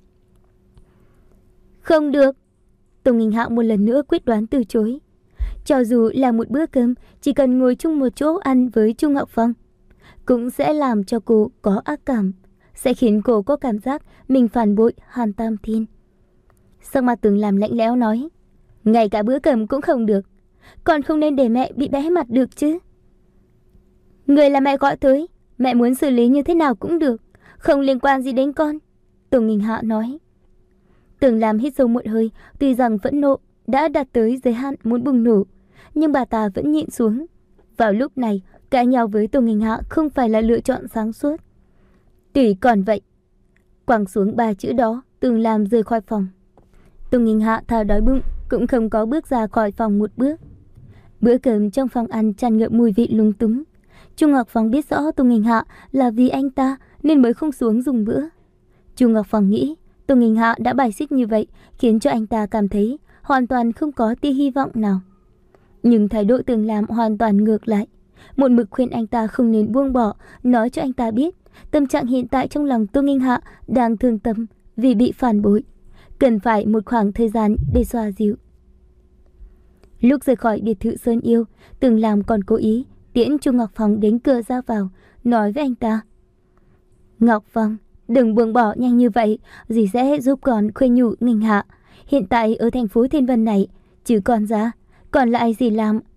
Không được. Tô Nghinh Hạ một lần nữa quyết đoán từ chối. Cho dù là một bữa cơm, chỉ cần ngồi chung một chỗ ăn với Chu Ngọc Phong cũng sẽ làm cho cô có ác cảm, sẽ khiến cô có cảm giác mình phản bội Hàn Tam Thiên. Sắc mặt Tường Lam lạnh lẽo nói, ngay cả bữa cơm cũng không được, còn không nên để mẹ bị bé mặt được chứ. Người là mẹ gọi tới, mẹ muốn xử lý như thế nào cũng được, không liên quan gì đến con. Tô Nghinh Hạ nói. Tường Lam hít sâu một hơi, tuy rằng phẫn nộ đã đạt tới giới hạn muốn bùng nổ, nhưng bà ta vẫn nhịn xuống. Vào lúc này, cãi nhau với Tô Nghinh Hạ không phải là lựa chọn sáng suốt. Tùy còn vậy. Quăng xuống ba chữ đó, Tường Lam rời khỏi phòng. Tô Nghinh Hạ thà đói bụng cũng không có bước ra khỏi phòng một bước. Bữa cơm trong phòng ăn tràn ngập mùi vị lung túng. Chu Ngọc Phong biết rõ Tô Nghinh Hạ là vì anh ta nên mới không xuống dùng bữa. Chu Ngọc Phong nghĩ Tô Nghinh Hạ đã bài xích như vậy khiến cho anh ta cảm thấy hoàn toàn không có tia hy vọng nào. Nhưng thái độ Tường Lam hoàn toàn ngược lại, một mực khuyên anh ta không nên buông bỏ, nói cho anh ta biết tâm trạng hiện tại trong lòng Tô Nghinh Hạ đang thương tâm vì bị phản bội, cần phải một khoảng thời gian để xoa dịu. Lúc rời khỏi biệt thự Sơn Yêu, Tường Lam còn cố ý tiễn Chu Ngọc Phong đến cửa ra vào, nói với anh ta, Ngọc Phong, đừng buông bỏ nhanh như vậy, dì sẽ giúp con khuyên nhủ Nghinh Hạ. Hiện tại ở thành phố Thiên Vân này, chứ còn ra, còn lại dì làm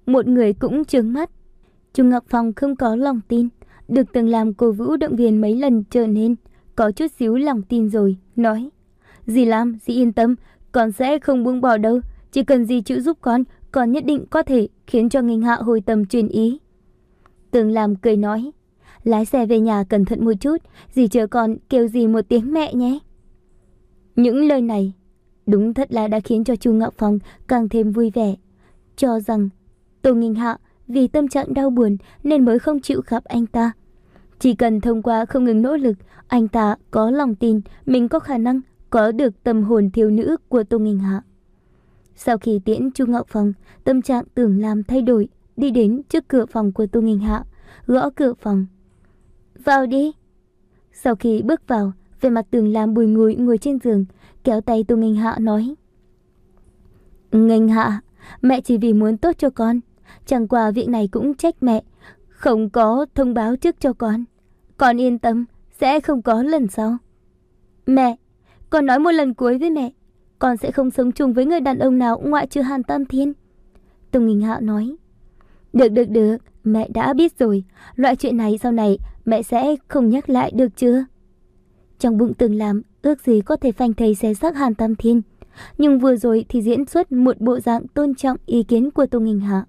một người cũng trướng mắt. Chu Ngọc Phong không có lòng tin, được từng làm cổ vũ động viên mấy lần trở nên có chút xíu lòng tin rồi, nói: Dì Lam, dì yên tâm, con sẽ không buông bỏ đâu, chỉ cần dì chịu giúp con, con nhất định có thể khiến cho Nghênh Hạ hồi tâm chuyển ý. Tường Lam cười nói: Lái xe về nhà cẩn thận một chút, dì chờ con kêu dì một tiếng mẹ nhé. Những lời này đúng thật là đã khiến cho Chu Ngọc Phong càng thêm vui vẻ, cho rằng Tô Nghênh Hạ vì tâm trạng đau buồn nên mới không chịu gặp anh ta. Chỉ cần thông qua không ngừng nỗ lực, anh ta có lòng tin mình có khả năng có được tâm hồn thiếu nữ của Tô Nghênh Hạ. Sau khi tiễn Chu Ngọc Phong, tâm trạng Tưởng Lam thay đổi, đi đến trước cửa phòng của Tô Nghênh Hạ, gõ cửa phòng. Vào đi. Sau khi bước vào, về mặt Tưởng Lam bùi ngùi ngồi trên giường, kéo tay Tô Nghênh Hạ nói: Nghênh Hạ, mẹ chỉ vì muốn tốt cho con, chẳng qua việc này cũng trách mẹ, không có thông báo trước cho con. Con yên tâm, sẽ không có lần sau. Mẹ, con nói một lần cuối với mẹ, con sẽ không sống chung với người đàn ông nào ngoại trừ Hàn Tam Thiên. Tô Nghênh Hạ nói: Được được được, mẹ đã biết rồi, loại chuyện này sau này mẹ sẽ không nhắc lại được chưa? Trong bụng Tưởng Lam ước gì có thể phanh thây xé xác Hàn Tam Thiên, nhưng vừa rồi thì diễn xuất một bộ dạng tôn trọng ý kiến của Tô Nghênh Hạ.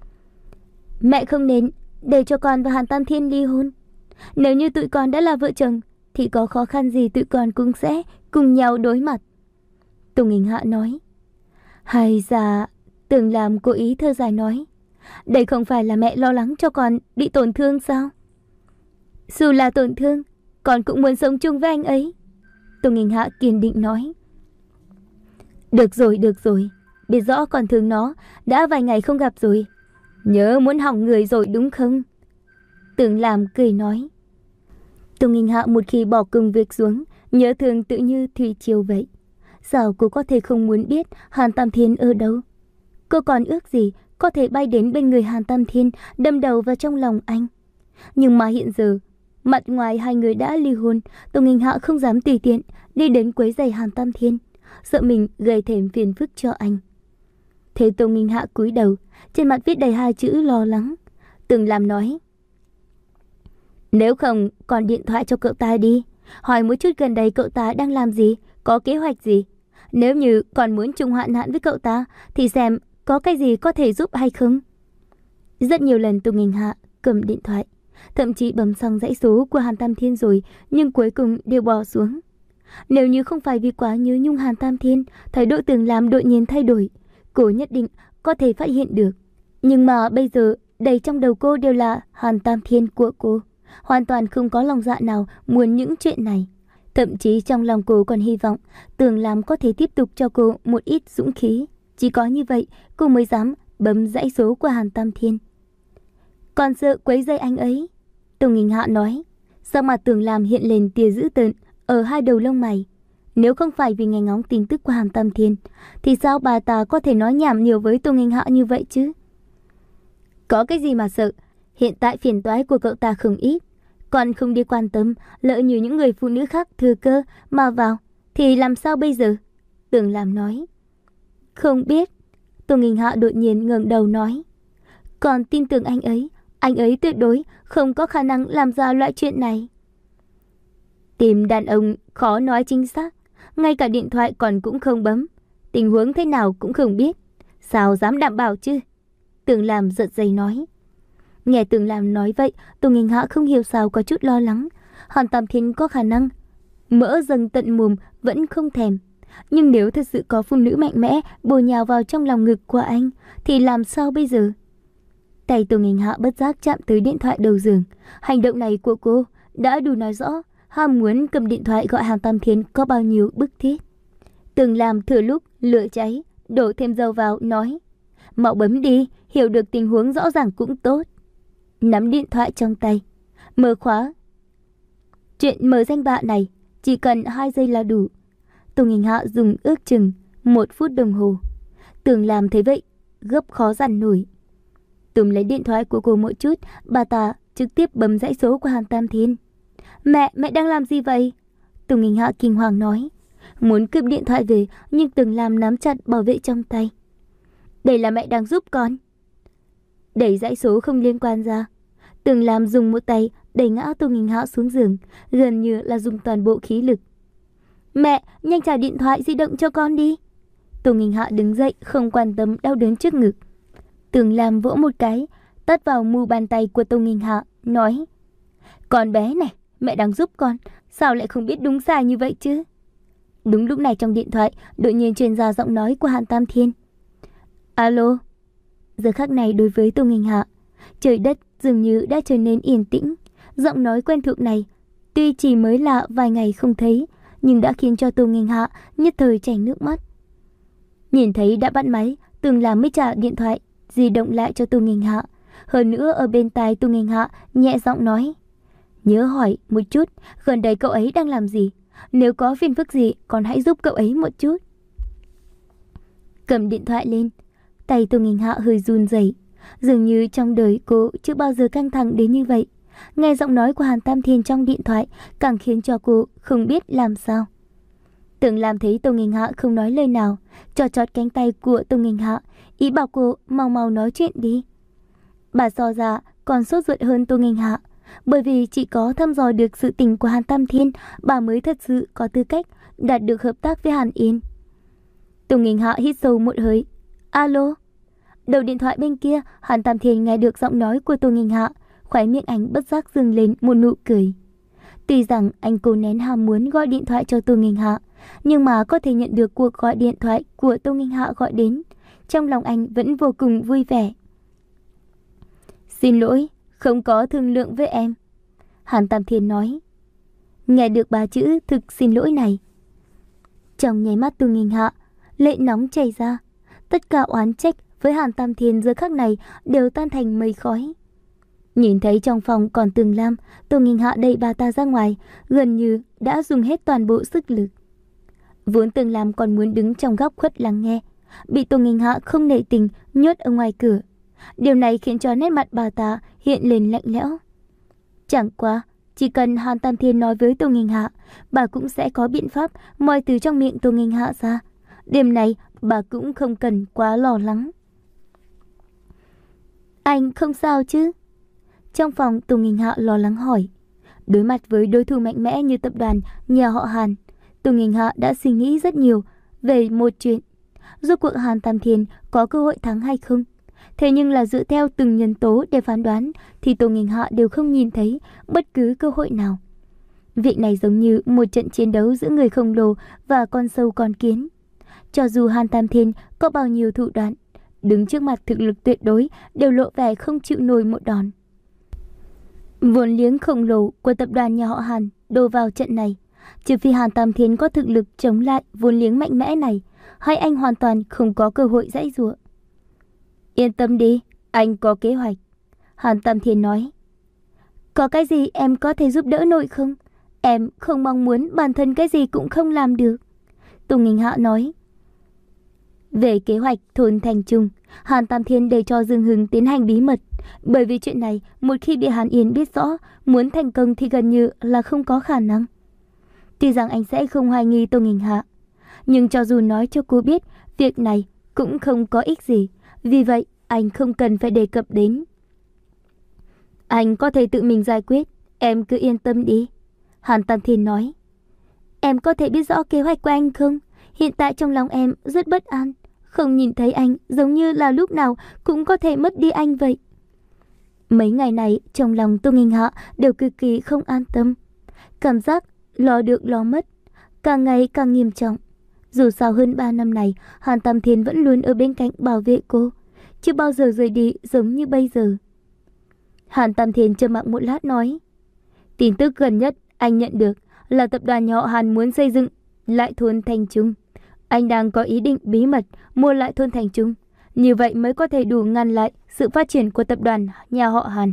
Mẹ không nên để cho con và Hàn Tam Thiên ly hôn. Nếu như tụi con đã là vợ chồng thì có khó khăn gì tụi con cũng sẽ cùng nhau đối mặt. Tô Nghênh Hạ nói. Hay dạ, Tưởng Lam cố ý thơ dài nói, đây không phải là mẹ lo lắng cho con bị tổn thương sao? Dù là tổn thương, con cũng muốn sống chung với anh ấy. Tô Nghênh Hạ kiên định nói. Được rồi, được rồi, biết rõ con thương nó, đã vài ngày không gặp rồi, nhớ muốn hỏng người rồi đúng không? Tưởng Lam cười nói. Tô Nghênh Hạ một khi bỏ công việc xuống, nhớ thương tự như thủy triều vậy. Sao cô có thể không muốn biết Hàn Tam Thiên ở đâu? Cô còn ước gì có thể bay đến bên người Hàn Tam Thiên, đâm đầu vào trong lòng anh. Nhưng mà hiện giờ, mặt ngoài hai người đã ly hôn, Tô Nghênh Hạ không dám tùy tiện đi đến quấy rầy Hàn Tam Thiên, sợ mình gây thêm phiền phức cho anh. Thế Tô Nghênh Hạ cúi đầu, trên mặt viết đầy hai chữ lo lắng. Tưởng Lam nói. Nếu không, còn điện thoại cho cậu ta đi, hỏi một chút gần đây cậu ta đang làm gì, có kế hoạch gì. Nếu như còn muốn chung hoạn nạn với cậu ta, thì xem có cái gì có thể giúp hay không. Rất nhiều lần Tô Nghênh Hạ cầm điện thoại, thậm chí bấm xong dãy số của Hàn Tam Thiên rồi, nhưng cuối cùng đều bỏ xuống. Nếu như không phải vì quá nhớ nhung Hàn Tam Thiên, thái độ Tưởng Lam đột nhiên thay đổi, cô nhất định có thể phát hiện được. Nhưng mà bây giờ đầy trong đầu cô đều là Hàn Tam Thiên của cô, hoàn toàn không có lòng dạ nào muốn những chuyện này. Thậm chí trong lòng cô còn hy vọng Tưởng Lam có thể tiếp tục cho cô một ít dũng khí. Chỉ có như vậy cô mới dám bấm dãy số của Hàn Tam Thiên. Còn sợ quấy rầy anh ấy, Tô Nghênh Hạ nói. Sắc mặt Tưởng Lam hiện lên tia dữ tợn ở hai đầu lông mày. Nếu không phải vì nghe ngóng tin tức của Hàn Tam Thiên, thì sao bà ta có thể nói nhảm nhiều với Tô Nghênh Hạ như vậy chứ? Có cái gì mà sợ, hiện tại phiền toái của cậu ta không ít, còn không đi quan tâm, lỡ như những người phụ nữ khác thừa cơ mà vào, thì làm sao bây giờ? Tưởng Lam nói. Không biết. Tô Nghênh Hạ đột nhiên ngẩng đầu nói. Còn tin tưởng anh ấy, anh ấy tuyệt đối không có khả năng làm ra loại chuyện này. Tìm đàn ông khó nói chính xác, ngay cả điện thoại còn cũng không bấm, tình huống thế nào cũng không biết, sao dám đảm bảo chứ? Tưởng Lam giật dây nói. Nghe Tưởng Lam nói vậy, Tô Nghênh Hạ không hiểu sao có chút lo lắng. Hàn Tam Thiên có khả năng mỡ dâng tận mồm vẫn không thèm, nhưng nếu thật sự có phụ nữ mạnh mẽ bổ nhào vào trong lòng ngực của anh, thì làm sao bây giờ? Tay Tô Nghênh Hạ bất giác chạm tới điện thoại đầu giường. Hành động này của cô đã đủ nói rõ ham muốn cầm điện thoại gọi Hàn Tam Thiên có bao nhiêu bức thiết. Tưởng Lam thừa lúc lửa cháy, đổ thêm dầu vào, nói. Mau bấm đi, hiểu được tình huống rõ ràng cũng tốt. Nắm điện thoại trong tay, mở khóa. Chuyện mở danh bạ này chỉ cần hai giây là đủ. Tô Nghênh Hạ dùng ước chừng một phút đồng hồ. Tưởng Lam thấy vậy, gấp khó dằn nổi. Túm lấy điện thoại của cô một chút, bà ta trực tiếp bấm dãy số của Hàn Tam Thiên. Mẹ, mẹ đang làm gì vậy? Tô Nghênh Hạ kinh hoàng nói. Muốn cướp điện thoại về, nhưng Tưởng Lam nắm chặt bảo vệ trong tay. Đây là mẹ đang giúp con. đẩy dãy số không liên quan ra. Tường Lam dùng một tay đẩy ngã Tô Nghinh Hạ xuống giường, gần như là dùng toàn bộ khí lực. Mẹ, nhanh trả điện thoại di động cho con đi. Tô Nghinh Hạ đứng dậy, không quan tâm đau đớn trước ngực. Tường Lam vỗ một cái, tát vào mu bàn tay của Tô Nghinh Hạ, nói: Con bé này, mẹ đang giúp con, sao lại không biết đúng sai như vậy chứ? Đúng lúc này trong điện thoại đột nhiên truyền ra giọng nói của Hàn Tam Thiên. Alo. Giờ khắc này đối với Tô Nghinh Hạ, trời đất dường như đã trở nên yên tĩnh. Giọng nói quen thuộc này tuy chỉ mới lạ vài ngày không thấy, nhưng đã khiến cho Tô Nghinh Hạ nhất thời chảy nước mắt. Nhìn thấy đã bắt máy, Tường Lam mới trả điện thoại di động lại cho Tô Nghinh Hạ. Hơn nữa ở bên tai Tô Nghinh Hạ nhẹ giọng nói: Nhớ hỏi một chút, gần đây cậu ấy đang làm gì? Nếu có phiền phức gì, còn hãy giúp cậu ấy một chút. Cầm điện thoại lên, tay Tô Nghinh Hạ hơi run rẩy, dường như trong đời cô chưa bao giờ căng thẳng đến như vậy. Nghe giọng nói của Hàn Tam Thiên trong điện thoại càng khiến cho cô không biết làm sao. Tưởng Lam thấy Tô Nghinh Hạ không nói lời nào, trò chót cánh tay của Tô Nghinh Hạ, ý bảo cô mau mau nói chuyện đi. Bà so ra còn sốt ruột hơn Tô Nghinh Hạ, bởi vì chỉ có thăm dò được sự tình của Hàn Tam Thiên, bà mới thật sự có tư cách đạt được hợp tác với Hàn Yên. Tô Nghinh Hạ hít sâu một hơi. Alo. Đầu điện thoại bên kia, Hàn Tam Thiên nghe được giọng nói của Tô Nghinh Hạ, khóe miệng anh bất giác dâng lên một nụ cười. Tuy rằng anh cố nén ham muốn gọi điện thoại cho Tô Nghinh Hạ, nhưng mà có thể nhận được cuộc gọi điện thoại của Tô Nghinh Hạ gọi đến, trong lòng anh vẫn vô cùng vui vẻ. Xin lỗi, không có thương lượng với em. Hàn Tam Thiên nói. Nghe được ba chữ thực xin lỗi này, trong nháy mắt Tô Nghinh Hạ lệ nóng chảy ra. Tất cả oán trách với Hàn Tam Thiên giờ khắc này đều tan thành mây khói. Nhìn thấy trong phòng còn Tường Lam, Tô Nghinh Hạ đẩy bà ta ra ngoài, gần như đã dùng hết toàn bộ sức lực. Vốn Tường Lam còn muốn đứng trong góc khuất lắng nghe, bị Tô Nghinh Hạ không nể tình nhốt ở ngoài cửa. Điều này khiến cho nét mặt bà ta hiện lên lạnh lẽo. Chẳng qua, chỉ cần Hàn Tam Thiên nói với Tô Nghinh Hạ, bà cũng sẽ có biện pháp moi từ trong miệng Tô Nghinh Hạ ra. Đêm này bà cũng không cần quá lo lắng. Anh không sao chứ? Trong phòng Tô Nghinh Hạ lo lắng hỏi. Đối mặt với đối thủ mạnh mẽ như tập đoàn nhà họ Hàn, Tô Nghinh Hạ đã suy nghĩ rất nhiều về một chuyện. Rốt cuộc Hàn Tam Thiên có cơ hội thắng hay không? Thế nhưng là dựa theo từng nhân tố để phán đoán thì Tô Nghinh Hạ đều không nhìn thấy bất cứ cơ hội nào. Việc này giống như một trận chiến đấu giữa người khổng lồ và con sâu con kiến. Cho dù Hàn Tam Thiên có bao nhiêu thủ đoạn, đứng trước mặt thực lực tuyệt đối đều lộ vẻ không chịu nổi một đòn. Vốn liếng khổng lồ của tập đoàn nhà họ Hàn đổ vào trận này, trừ phi Hàn Tam Thiên có thực lực chống lại vốn liếng mạnh mẽ này, hay anh hoàn toàn không có cơ hội giãy giụa. Yên tâm đi, anh có kế hoạch. Hàn Tam Thiên nói. Có cái gì em có thể giúp đỡ nổi không? Em không mong muốn bản thân cái gì cũng không làm được. Tô Nghinh Hạ nói. Về kế hoạch thôn Thành Trung, Hàn Tam Thiên để cho Dương Hưng tiến hành bí mật. Bởi vì chuyện này, một khi bị Hàn Yên biết rõ, muốn thành công thì gần như là không có khả năng. Tuy rằng anh sẽ không hoài nghi Tô Nghinh Hạ, nhưng cho dù nói cho cô biết, việc này cũng không có ích gì. Vì vậy, anh không cần phải đề cập đến. Anh có thể tự mình giải quyết, em cứ yên tâm đi. Hàn Tam Thiên nói. Em có thể biết rõ kế hoạch của anh không? Hiện tại trong lòng em rất bất an. Không nhìn thấy anh giống như là lúc nào cũng có thể mất đi anh vậy. Mấy ngày này trong lòng Tô Nghinh Hạ đều cực kỳ không an tâm. Cảm giác lo được lo mất, càng ngày càng nghiêm trọng. Dù sao hơn ba năm này, Hàn Tam Thiên vẫn luôn ở bên cạnh bảo vệ cô, chưa bao giờ rời đi giống như bây giờ. Hàn Tam Thiên trầm mặc một lát nói. Tin tức gần nhất anh nhận được là tập đoàn nhà họ Hàn muốn xây dựng lại thôn Thành Trung. Anh đang có ý định bí mật mua lại thôn Thành Trung. Như vậy mới có thể đủ ngăn lại sự phát triển của tập đoàn nhà họ Hàn.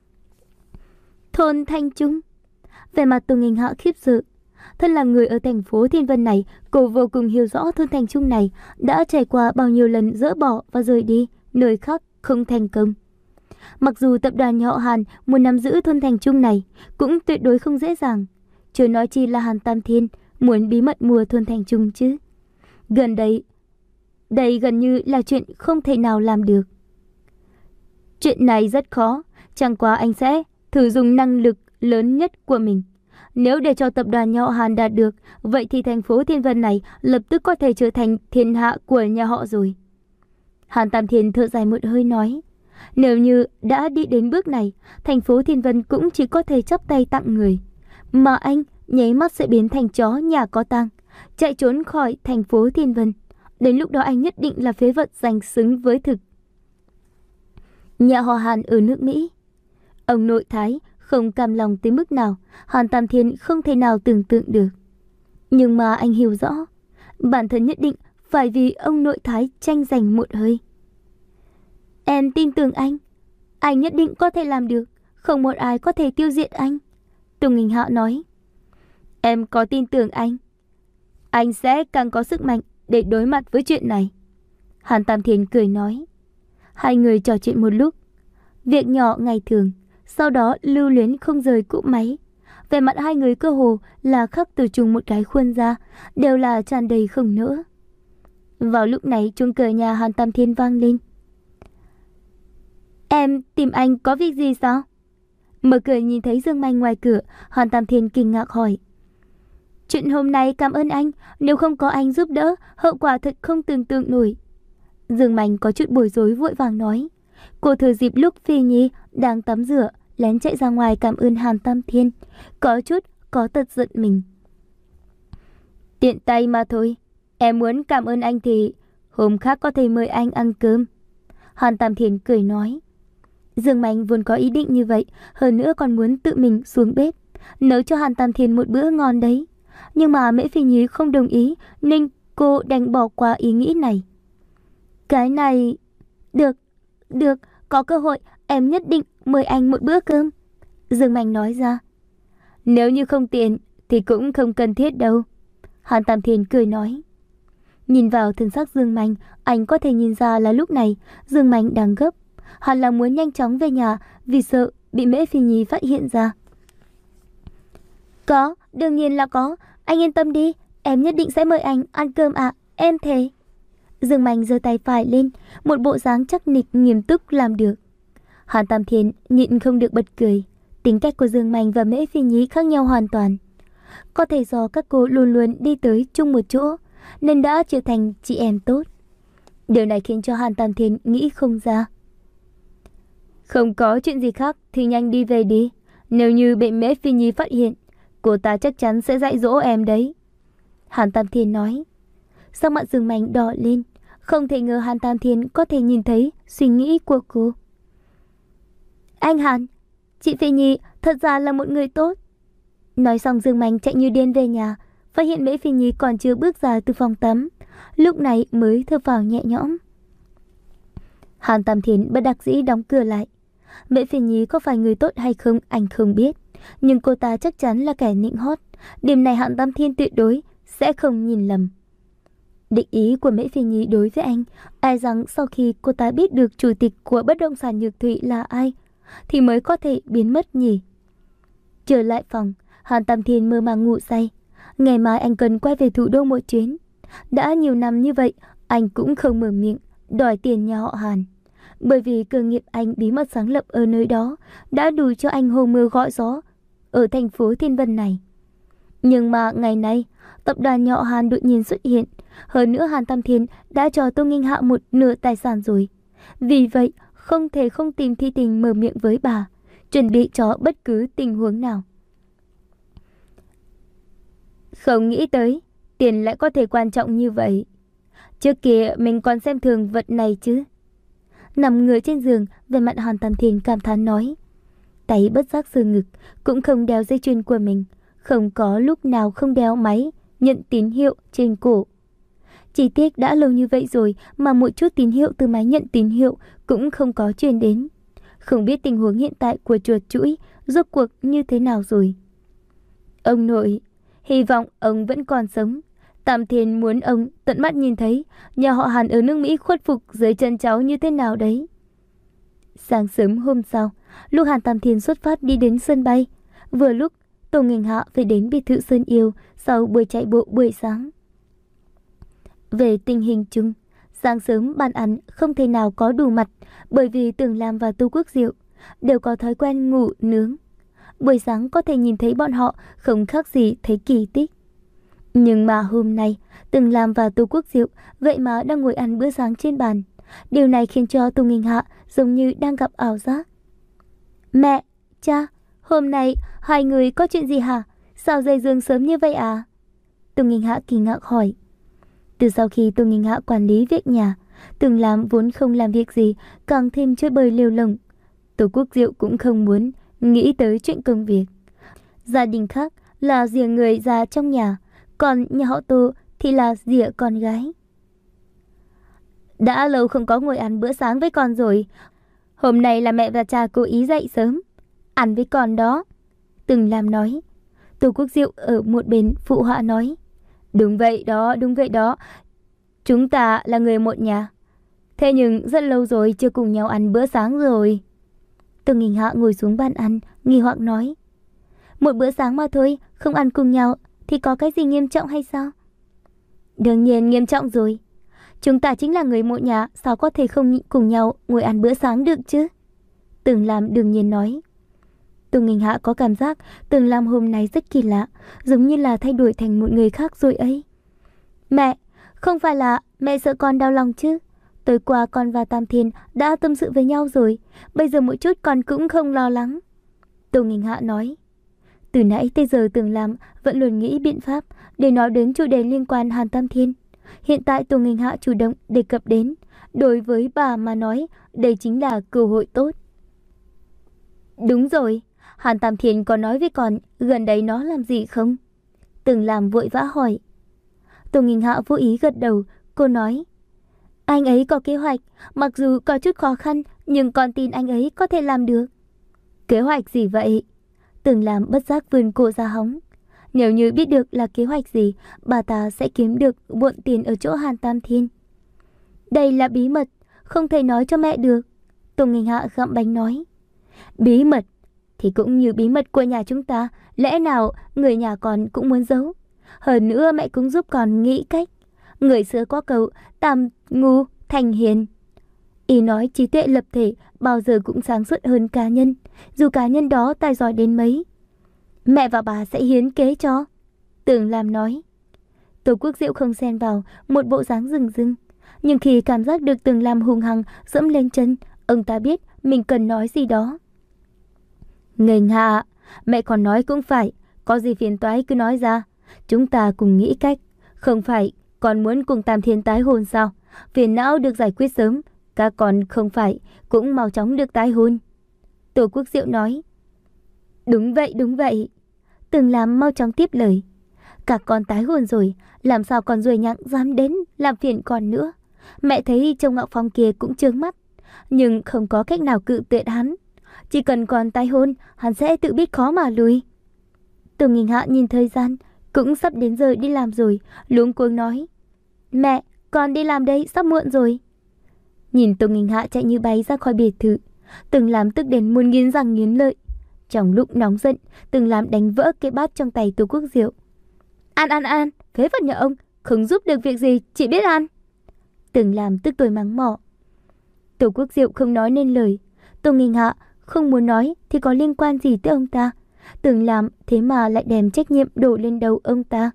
Thôn Thành Trung. Về mặt Tô Nghinh Hạ khiếp sợ. Thân là người ở thành phố Thiên Vân này, cô vô cùng hiểu rõ thôn Thành Trung này đã trải qua bao nhiêu lần dỡ bỏ và rời đi, nơi khác không thành công. Mặc dù tập đoàn nhà họ Hàn muốn nắm giữ thôn Thành Trung này cũng tuyệt đối không dễ dàng. Chưa nói chi là Hàn Tam Thiên muốn bí mật mua thôn Thành Trung chứ. Gần đây, đây gần như là chuyện không thể nào làm được. Chuyện này rất khó, chẳng qua anh sẽ thử dùng năng lực lớn nhất của mình. Nếu để cho tập đoàn nhà họ Hàn đạt được, vậy thì thành phố Thiên Vân này lập tức có thể trở thành thiên hạ của nhà họ rồi. Hàn Tam Thiên thở dài một hơi nói, nếu như đã đi đến bước này, thành phố Thiên Vân cũng chỉ có thể chắp tay tặng người. Mà anh nháy mắt sẽ biến thành chó nhà có tang, chạy trốn khỏi thành phố Thiên Vân. Đến lúc đó anh nhất định là phế vật danh xứng với thực. Nhà họ Hàn ở nước Mỹ. Ông nội Thái không cam lòng tới mức nào, Hàn Tam Thiên không thể nào tưởng tượng được. Nhưng mà anh hiểu rõ, bản thân nhất định phải vì ông nội Thái tranh giành một hơi. Em tin tưởng anh, anh nhất định có thể làm được, không một ai có thể tiêu diệt anh. Tùng Nghinh Hạ nói, em có tin tưởng anh, anh sẽ càng có sức mạnh để đối mặt với chuyện này. Hàn Tam Thiên cười nói. Hai người trò chuyện một lúc, việc nhỏ ngày thường, sau đó lưu luyến không rời cỗ máy. Về mặt hai người cơ hồ là khắc từ chung một cái khuôn ra, đều là tràn đầy không nỡ. Vào lúc này chuông cửa nhà Hàn Tam Thiên vang lên. Em tìm anh có việc gì sao? Mở cửa nhìn thấy Dương Manh ngoài cửa, Hàn Tam Thiên kinh ngạc hỏi. Chuyện hôm nay cảm ơn anh, nếu không có anh giúp đỡ, hậu quả thật không tưởng tượng nổi. Dương Manh có chút bối rối vội vàng nói. Cô thừa dịp lúc Phi Nhi đang tắm rửa, lén chạy ra ngoài cảm ơn Hàn Tam Thiên, có chút có tật giận mình. Tiện tay mà thôi, em muốn cảm ơn anh thì hôm khác có thể mời anh ăn cơm. Hàn Tam Thiên cười nói. Dương Manh vốn có ý định như vậy, hơn nữa còn muốn tự mình xuống bếp nấu cho Hàn Tam Thiên một bữa ngon đấy. Nhưng mà Mễ Phi Nhi không đồng ý, nên cô đành bỏ qua ý nghĩ này. Cái này... Được, được, có cơ hội em nhất định mời anh một bữa cơm. Dương Manh nói ra. Nếu như không tiện thì cũng không cần thiết đâu. Hàn Tam Thiên cười nói. Nhìn vào thân sắc Dương Manh, anh có thể nhìn ra là lúc này Dương Manh đang gấp, hẳn là muốn nhanh chóng về nhà vì sợ bị Mễ Phi Nhi phát hiện ra. Có, đương nhiên là có, anh yên tâm đi, em nhất định sẽ mời anh ăn cơm ạ, à, em thề. Dương Manh giơ tay phải lên, một bộ dáng chắc nịch nghiêm túc làm được. Hàn Tam Thiên nhịn không được bật cười. Tính cách của Dương Manh và Mễ Phi Nhi khác nhau hoàn toàn. Có thể do các cô luôn luôn đi tới chung một chỗ, nên đã trở thành chị em tốt. Điều này khiến cho Hàn Tam Thiên nghĩ không ra. Không có chuyện gì khác thì nhanh đi về đi. Nếu như bị Mễ Phi Nhi phát hiện, cô ta chắc chắn sẽ dạy dỗ em đấy. Hàn Tam Thiên nói. Sắc mặt Dương Manh đỏ lên, không thể ngờ Hàn Tam Thiên có thể nhìn thấy suy nghĩ của cô. Anh Hàn, chị Phi Nhi thật ra là một người tốt. Nói xong Dương Manh chạy như điên về nhà, phát hiện Mễ Phi Nhi còn chưa bước ra từ phòng tắm, lúc này mới thở phào nhẹ nhõm. Hàn Tam Thiên bất đắc dĩ đóng cửa lại. Mễ Phi Nhi có phải người tốt hay không anh không biết, nhưng cô ta chắc chắn là kẻ nịnh hót. Điểm này Hàn Tam Thiên tuyệt đối sẽ không nhìn lầm. Định ý của Mễ Phi Nhi đối với anh, ai rằng sau khi cô ta biết được chủ tịch của bất động sản Nhược Thụy là ai, thì mới có thể biến mất nhỉ. Trở lại phòng, Hàn Tam Thiên mơ màng ngủ say. Ngày mai anh cần quay về thủ đô một chuyến. Đã nhiều năm như vậy, anh cũng không mở miệng đòi tiền nhà họ Hàn. Bởi vì cơ nghiệp anh bí mật sáng lập ở nơi đó đã đủ cho anh hồ mưa gọi gió ở thành phố Thiên Vân này. Nhưng mà ngày nay, tập đoàn nhà họ Hàn đột nhiên xuất hiện. Hơn nữa Hàn Tam Thiên đã cho Tô Nghinh Hạ một nửa tài sản rồi. Vì vậy, không thể không tìm Thi Tình mở miệng với bà, chuẩn bị cho bất cứ tình huống nào. Không nghĩ tới, tiền lại có thể quan trọng như vậy. Trước kia mình còn xem thường vật này chứ. Nằm ngửa trên giường, về mặt Hàn Tam Thiên cảm thán nói. Tay bất giác sờ ngực, cũng không đeo dây chuyền của mình, không có lúc nào không đeo máy nhận tín hiệu trên cổ. Chỉ tiếc đã lâu như vậy rồi mà một chút tín hiệu từ máy nhận tín hiệu cũng không có truyền đến. Không biết tình huống hiện tại của chuột chuỗi rốt cuộc như thế nào rồi. Ông nội, hy vọng ông vẫn còn sống. Tam Thiên muốn ông tận mắt nhìn thấy nhà họ Hàn ở nước Mỹ khuất phục dưới chân cháu như thế nào đấy. Sáng sớm hôm sau, lúc Hàn Tam Thiên xuất phát đi đến sân bay, vừa lúc Tô Nghinh Hạ phải đến biệt thự Sơn Yêu sau buổi chạy bộ buổi sáng. Về tình hình chung, Sáng sớm ban ăn không thể nào có đủ mặt, bởi vì Tưởng Lam và Tô Quốc Diệu đều có thói quen ngủ nướng. Buổi sáng có thể nhìn thấy bọn họ không khác gì thấy kỳ tích. Nhưng mà hôm nay, Tưởng Lam và Tô Quốc Diệu vậy mà đang ngồi ăn bữa sáng trên bàn. Điều này khiến cho Tô Nghinh Hạ giống như đang gặp ảo giác. Mẹ, cha, hôm nay hai người có chuyện gì hả? Sao dậy giường sớm như vậy à? Tô Nghinh Hạ kỳ ngạc hỏi. Từ sau khi Tô Nghinh Hạ quản lý việc nhà, Tưởng Lam vốn không làm việc gì, càng thêm chơi bời lêu lồng. Tô Quốc Diệu cũng không muốn nghĩ tới chuyện công việc. Gia đình khác là rìa người già trong nhà, còn nhà họ Tô thì là rìa con gái. Đã lâu không có ngồi ăn bữa sáng với con rồi. Hôm nay là mẹ và cha cố ý dậy sớm, ăn với con đó. Tưởng Lam nói. Tô Quốc Diệu ở một bên phụ họa nói. Đúng vậy đó, đúng vậy đó. Chúng ta là người một nhà. Thế nhưng rất lâu rồi chưa cùng nhau ăn bữa sáng rồi. Tô Nghinh Hạ ngồi xuống bàn ăn, nghi hoặc nói. Một bữa sáng mà thôi, không ăn cùng nhau thì có cái gì nghiêm trọng hay sao? Đương nhiên nghiêm trọng rồi. Chúng ta chính là người một nhà, sao có thể không cùng nhau ngồi ăn bữa sáng được chứ? Tưởng Lam đương nhiên nói. Tô Nghinh Hạ có cảm giác Tưởng Lam hôm nay rất kỳ lạ, giống như là thay đổi thành một người khác rồi ấy. Mẹ, không phải là mẹ sợ con đau lòng chứ? Tối qua con và Tam Thiên đã tâm sự với nhau rồi, bây giờ một chút con cũng không lo lắng. Tô Nghinh Hạ nói. Từ nãy tới giờ Tưởng Lam vẫn luôn nghĩ biện pháp để nói đến chủ đề liên quan Hàn Tam Thiên. Hiện tại Tô Nghinh Hạ chủ động đề cập đến, đối với bà mà nói đây chính là cơ hội tốt. Đúng rồi, Hàn Tam Thiên có nói với con gần đấy nó làm gì không? Tưởng Lam vội vã hỏi. Tô Nghinh Hạ vô ý gật đầu, cô nói. Anh ấy có kế hoạch, mặc dù có chút khó khăn nhưng con tin anh ấy có thể làm được. Kế hoạch gì vậy? Tưởng Lam bất giác vươn cổ ra hóng. Nếu như biết được là kế hoạch gì, bà ta sẽ kiếm được bộn tiền ở chỗ Hàn Tam Thiên. Đây là bí mật, không thể nói cho mẹ được. Tô Nghinh Hạ gặm bánh nói. Bí mật? Thì cũng như bí mật của nhà chúng ta, lẽ nào người nhà con cũng muốn giấu? Hơn nữa mẹ cũng giúp con nghĩ cách. Người xưa có câu tam ngu thành hiền. Ý nói trí tuệ lập thể bao giờ cũng sáng suốt hơn cá nhân, dù cá nhân đó tài giỏi đến mấy. Mẹ và bà sẽ hiến kế cho. Tưởng Lam nói. Tô Quốc Diệu không xen vào, một bộ dáng rừng rưng. Nhưng khi cảm giác được Tưởng Lam hung hăng dẫm lên chân, ông ta biết mình cần nói gì đó. Nghênh Hạ, mẹ còn nói cũng phải, có gì phiền toái cứ nói ra. Chúng ta cùng nghĩ cách. Không phải còn muốn cùng Tam Thiên tái hôn sao? Phiền não được giải quyết sớm, các con không phải cũng mau chóng được tái hôn. Tô Quốc Diệu nói. Đúng vậy, đúng vậy. Tưởng Lam mau chóng tiếp lời. Các con tái hôn rồi, làm sao còn ruồi nhặng dám đến làm phiền con nữa. Mẹ thấy Châu Ngạo Phong kia cũng chướng mắt, nhưng không có cách nào cự tuyệt hắn. Chỉ cần còn tái hôn, hắn sẽ tự biết khó mà lùi. Tô Nghinh Hạ nhìn thời gian, cũng sắp đến giờ đi làm rồi, luống cuống nói. Mẹ, con đi làm đây, sắp muộn rồi. Nhìn Tô Nghinh Hạ chạy như bay ra khỏi biệt thự, Tưởng Lam tức đến muốn nghiến răng nghiến lợi. Trong lúc nóng giận, Tưởng Lam đánh vỡ cái bát trong tay Tô Quốc Diệu. Ăn ăn ăn, phế vật nhà ông, không giúp được việc gì, chỉ biết ăn. Tưởng Lam tức tối mắng mỏ. Tô Quốc Diệu không nói nên lời. Tô Nghinh Hạ không muốn nói thì có liên quan gì tới ông ta. Tưởng Lam thế mà lại đem trách nhiệm đổ lên đầu ông ta.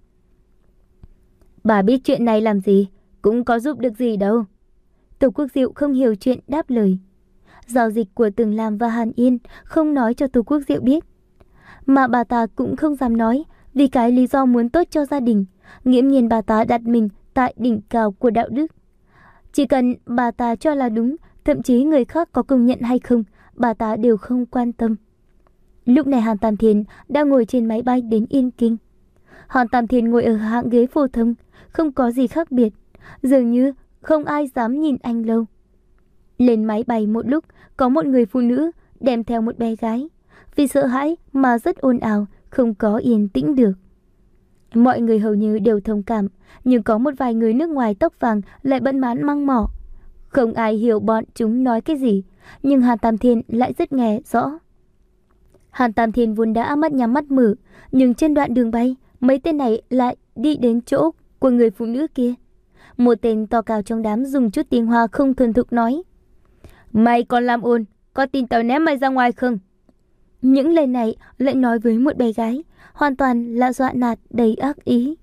Bà biết chuyện này làm gì, cũng có giúp được gì đâu. Tô Quốc Diệu không hiểu chuyện đáp lời. Giao dịch của Tưởng Lam và Hàn Yên không nói cho Tô Quốc Diệu biết. Mà bà ta cũng không dám nói, vì cái lý do muốn tốt cho gia đình. Nghiễm nhiên bà ta đặt mình tại đỉnh cao của đạo đức. Chỉ cần bà ta cho là đúng, thậm chí người khác có công nhận hay không, bà ta đều không quan tâm. Lúc này Hàn Tam Thiên đang ngồi trên máy bay đến Yên Kinh. Hàn Tam Thiên ngồi ở hạng ghế phổ thông, không có gì khác biệt, dường như không ai dám nhìn anh lâu. Lên máy bay một lúc, có một người phụ nữ đem theo một bé gái. Vì sợ hãi mà rất ồn ào, không có yên tĩnh được. Mọi người hầu như đều thông cảm, nhưng có một vài người nước ngoài tóc vàng lại bận mán măng mỏ. Không ai hiểu bọn chúng nói cái gì, nhưng Hàn Tam Thiên lại rất nghe rõ. Hàn Tam Thiên vốn đã mắt nhắm mắt mở, nhưng trên đoạn đường bay, mấy tên này lại đi đến chỗ của người phụ nữ kia. Một tên to cao trong đám dùng chút tiếng Hoa không thuần thục nói: Mày còn làm ồn, có tin tao ném mày ra ngoài không? Những lời này lại nói với một bé gái, hoàn toàn là dọa nạt đầy ác ý.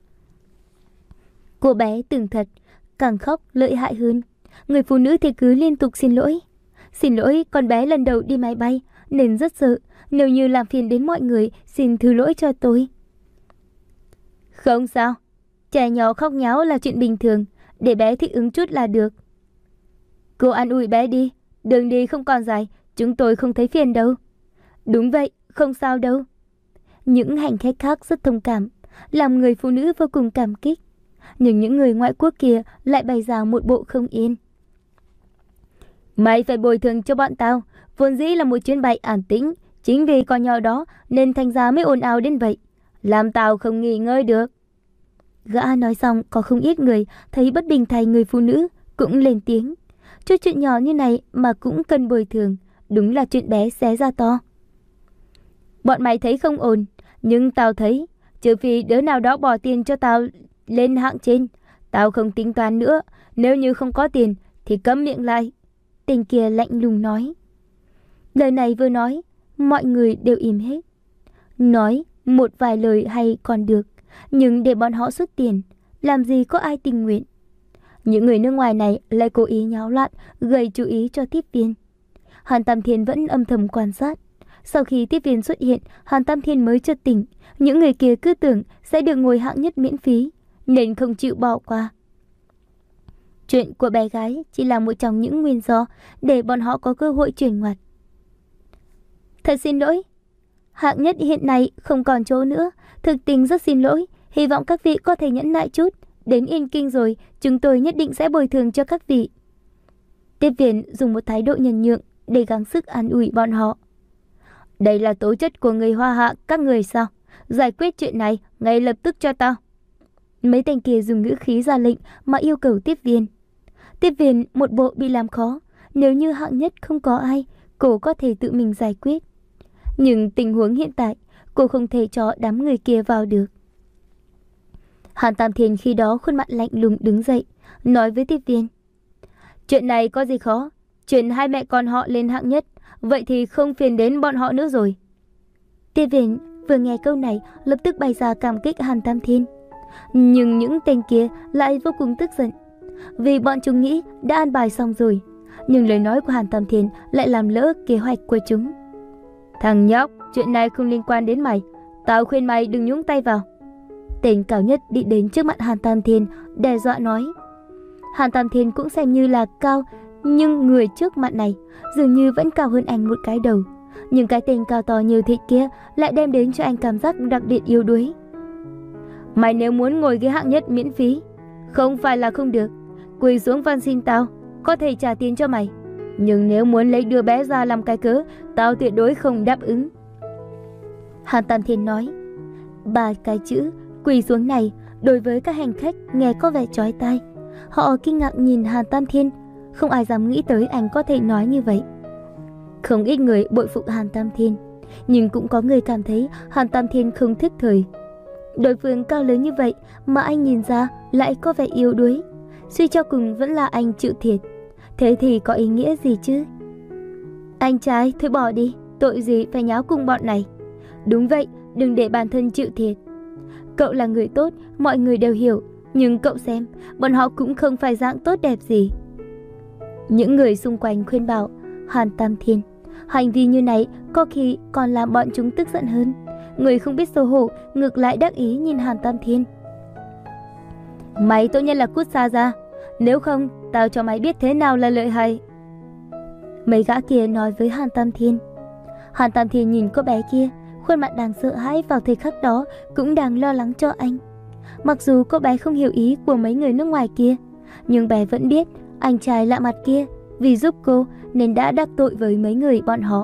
Cô bé tưởng thật, càng khóc lợi hại hơn. Người phụ nữ thì cứ liên tục xin lỗi. Xin lỗi, con bé lần đầu đi máy bay nên rất sợ, nếu như làm phiền đến mọi người, xin thứ lỗi cho tôi. Không sao, trẻ nhỏ khóc nháo là chuyện bình thường, để bé thích ứng chút là được. Cô an ủi bé đi, đường đi không còn dài, chúng tôi không thấy phiền đâu. Đúng vậy, không sao đâu. Những hành khách khác rất thông cảm, làm người phụ nữ vô cùng cảm kích. Nhưng những người ngoại quốc kia lại bày ra một bộ không yên. Mày phải bồi thường cho bọn tao, vốn dĩ là một chuyến bay an tĩnh, chính vì con nhỏ đó nên thành ra mới ồn ào đến vậy, làm tao không nghỉ ngơi được. Gã nói xong, có không ít người thấy bất bình thay người phụ nữ cũng lên tiếng. Chút chuyện nhỏ như này mà cũng cần bồi thường, đúng là chuyện bé xé ra to. Bọn mày thấy không ổn, nhưng tao thấy, trừ phi đứa nào đó bỏ tiền cho tao lên hạng trên, tao không tính toán nữa. Nếu như không có tiền thì cấm miệng lại. Tên kia lạnh lùng nói. Lời này vừa nói, mọi người đều im hết. Nói một vài lời hay còn được, nhưng để bọn họ xuất tiền, làm gì có ai tình nguyện. Những người nước ngoài này lại cố ý nháo loạn, gây chú ý cho tiếp viên. Hàn Tam Thiên vẫn âm thầm quan sát. Sau khi tiếp viên xuất hiện, Hàn Tam Thiên mới chợt tỉnh. Những người kia cứ tưởng sẽ được ngồi hạng nhất miễn phí, nên không chịu bỏ qua. Chuyện của bé gái chỉ là một trong những nguyên do để bọn họ có cơ hội chuyển ngoặt. Thật xin lỗi, hạng nhất hiện nay không còn chỗ nữa. Thực tình rất xin lỗi, hy vọng các vị có thể nhẫn nại chút. Đến Yên Kinh rồi, chúng tôi nhất định sẽ bồi thường cho các vị. Tiếp viên dùng một thái độ nhân nhượng để gắng sức an ủi bọn họ. Đây là tố chất của người Hoa Hạ các người sao? Giải quyết chuyện này ngay lập tức cho tao. Mấy tên kia dùng ngữ khí ra lệnh mà yêu cầu tiếp viên. Tiếp viên một bộ bị làm khó. Nếu như hạng nhất không có ai, cô có thể tự mình giải quyết. Nhưng tình huống hiện tại, cô không thể cho đám người kia vào được. Hàn Tam Thiên khi đó khuôn mặt lạnh lùng đứng dậy, nói với tiếp viên. Chuyện này có gì khó, chuyển hai mẹ con họ lên hạng nhất, vậy thì không phiền đến bọn họ nữa rồi. Tiếp viên vừa nghe câu này lập tức bày ra cảm kích Hàn Tam Thiên. Nhưng những tên kia lại vô cùng tức giận, vì bọn chúng nghĩ đã an bài xong rồi. Nhưng lời nói của Hàn Tam Thiên lại làm lỡ kế hoạch của chúng. Thằng nhóc, chuyện này không liên quan đến mày, tao khuyên mày đừng nhúng tay vào. Tên cao nhất đi đến trước mặt Hàn Tam Thiên, đe dọa nói. Hàn Tam Thiên cũng xem như là cao, nhưng người trước mặt này dường như vẫn cao hơn anh một cái đầu. Nhưng cái tên cao to như thịt kia lại đem đến cho anh cảm giác đặc biệt yếu đuối. Mày nếu muốn ngồi ghế hạng nhất miễn phí, không phải là không được. Quỳ xuống van xin tao, có thể trả tiền cho mày. Nhưng nếu muốn lấy đứa bé ra làm cái cớ, tao tuyệt đối không đáp ứng. Hàn Tam Thiên nói. Ba cái chữ quỳ xuống này đối với các hành khách nghe có vẻ chói tai. Họ kinh ngạc nhìn Hàn Tam Thiên, không ai dám nghĩ tới anh có thể nói như vậy. Không ít người bội phục Hàn Tam Thiên, nhưng cũng có người cảm thấy Hàn Tam Thiên không thức thời. Đối phương cao lớn như vậy mà anh nhìn ra lại có vẻ yếu đuối, suy cho cùng vẫn là anh chịu thiệt. Thế thì có ý nghĩa gì chứ? Anh trai, thôi bỏ đi, tội gì phải nháo cùng bọn này. Đúng vậy, đừng để bản thân chịu thiệt. Cậu là người tốt, mọi người đều hiểu, nhưng cậu xem, bọn họ cũng không phải dạng tốt đẹp gì. Những người xung quanh khuyên bảo Hàn Tam Thiên, hành vi như này có khi còn làm bọn chúng tức giận hơn. Người không biết xấu hổ ngược lại đắc ý nhìn Hàn Tam Thiên. Mày tốt nhất là cút xa ra, nếu không tao cho mày biết thế nào là lợi hại. Mấy gã kia nói với Hàn Tam Thiên. Hàn Tam Thiên nhìn cô bé kia, khuôn mặt đang sợ hãi vào thời khắc đó cũng đang lo lắng cho anh. Mặc dù cô bé không hiểu ý của mấy người nước ngoài kia, nhưng bé vẫn biết anh trai lạ mặt kia vì giúp cô nên đã đắc tội với mấy người bọn họ.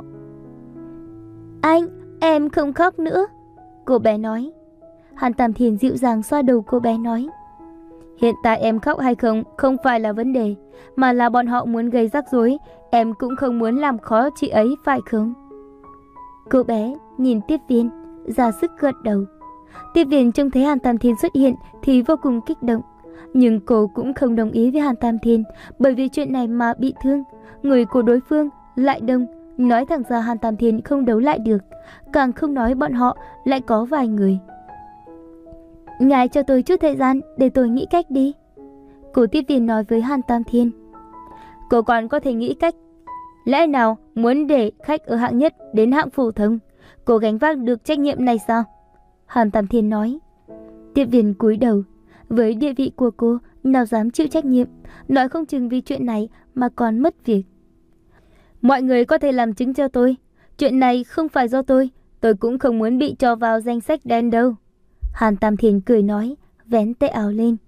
Anh, em không khóc nữa, cô bé nói. Hàn Tam Thiên dịu dàng xoa đầu cô bé nói. Hiện tại em khóc hay không không phải là vấn đề, mà là bọn họ muốn gây rắc rối, em cũng không muốn làm khó chị ấy phải không? Cô bé nhìn tiếp viên, ra sức gật đầu. Tiếp viên trông thấy Hàn Tam Thiên xuất hiện thì vô cùng kích động. Nhưng cô cũng không đồng ý với Hàn Tam Thiên, bởi vì chuyện này mà bị thương. Người của đối phương lại đông, nói thẳng ra Hàn Tam Thiên không đấu lại được, càng không nói bọn họ lại có vài người. Ngài cho tôi chút thời gian để tôi nghĩ cách đi. Cô tiếp viên nói với Hàn Tam Thiên. Cô còn có thể nghĩ cách. Lẽ nào muốn để khách ở hạng nhất đến hạng phổ thông, cô gánh vác được trách nhiệm này sao? Hàn Tam Thiên nói. Tiếp viên cúi đầu. Với địa vị của cô, nào dám chịu trách nhiệm, nói không chừng vì chuyện này mà còn mất việc. Mọi người có thể làm chứng cho tôi. Chuyện này không phải do tôi, tôi cũng không muốn bị cho vào danh sách đen đâu. Hàn Tam Thiên cười nói, vén tay áo lên.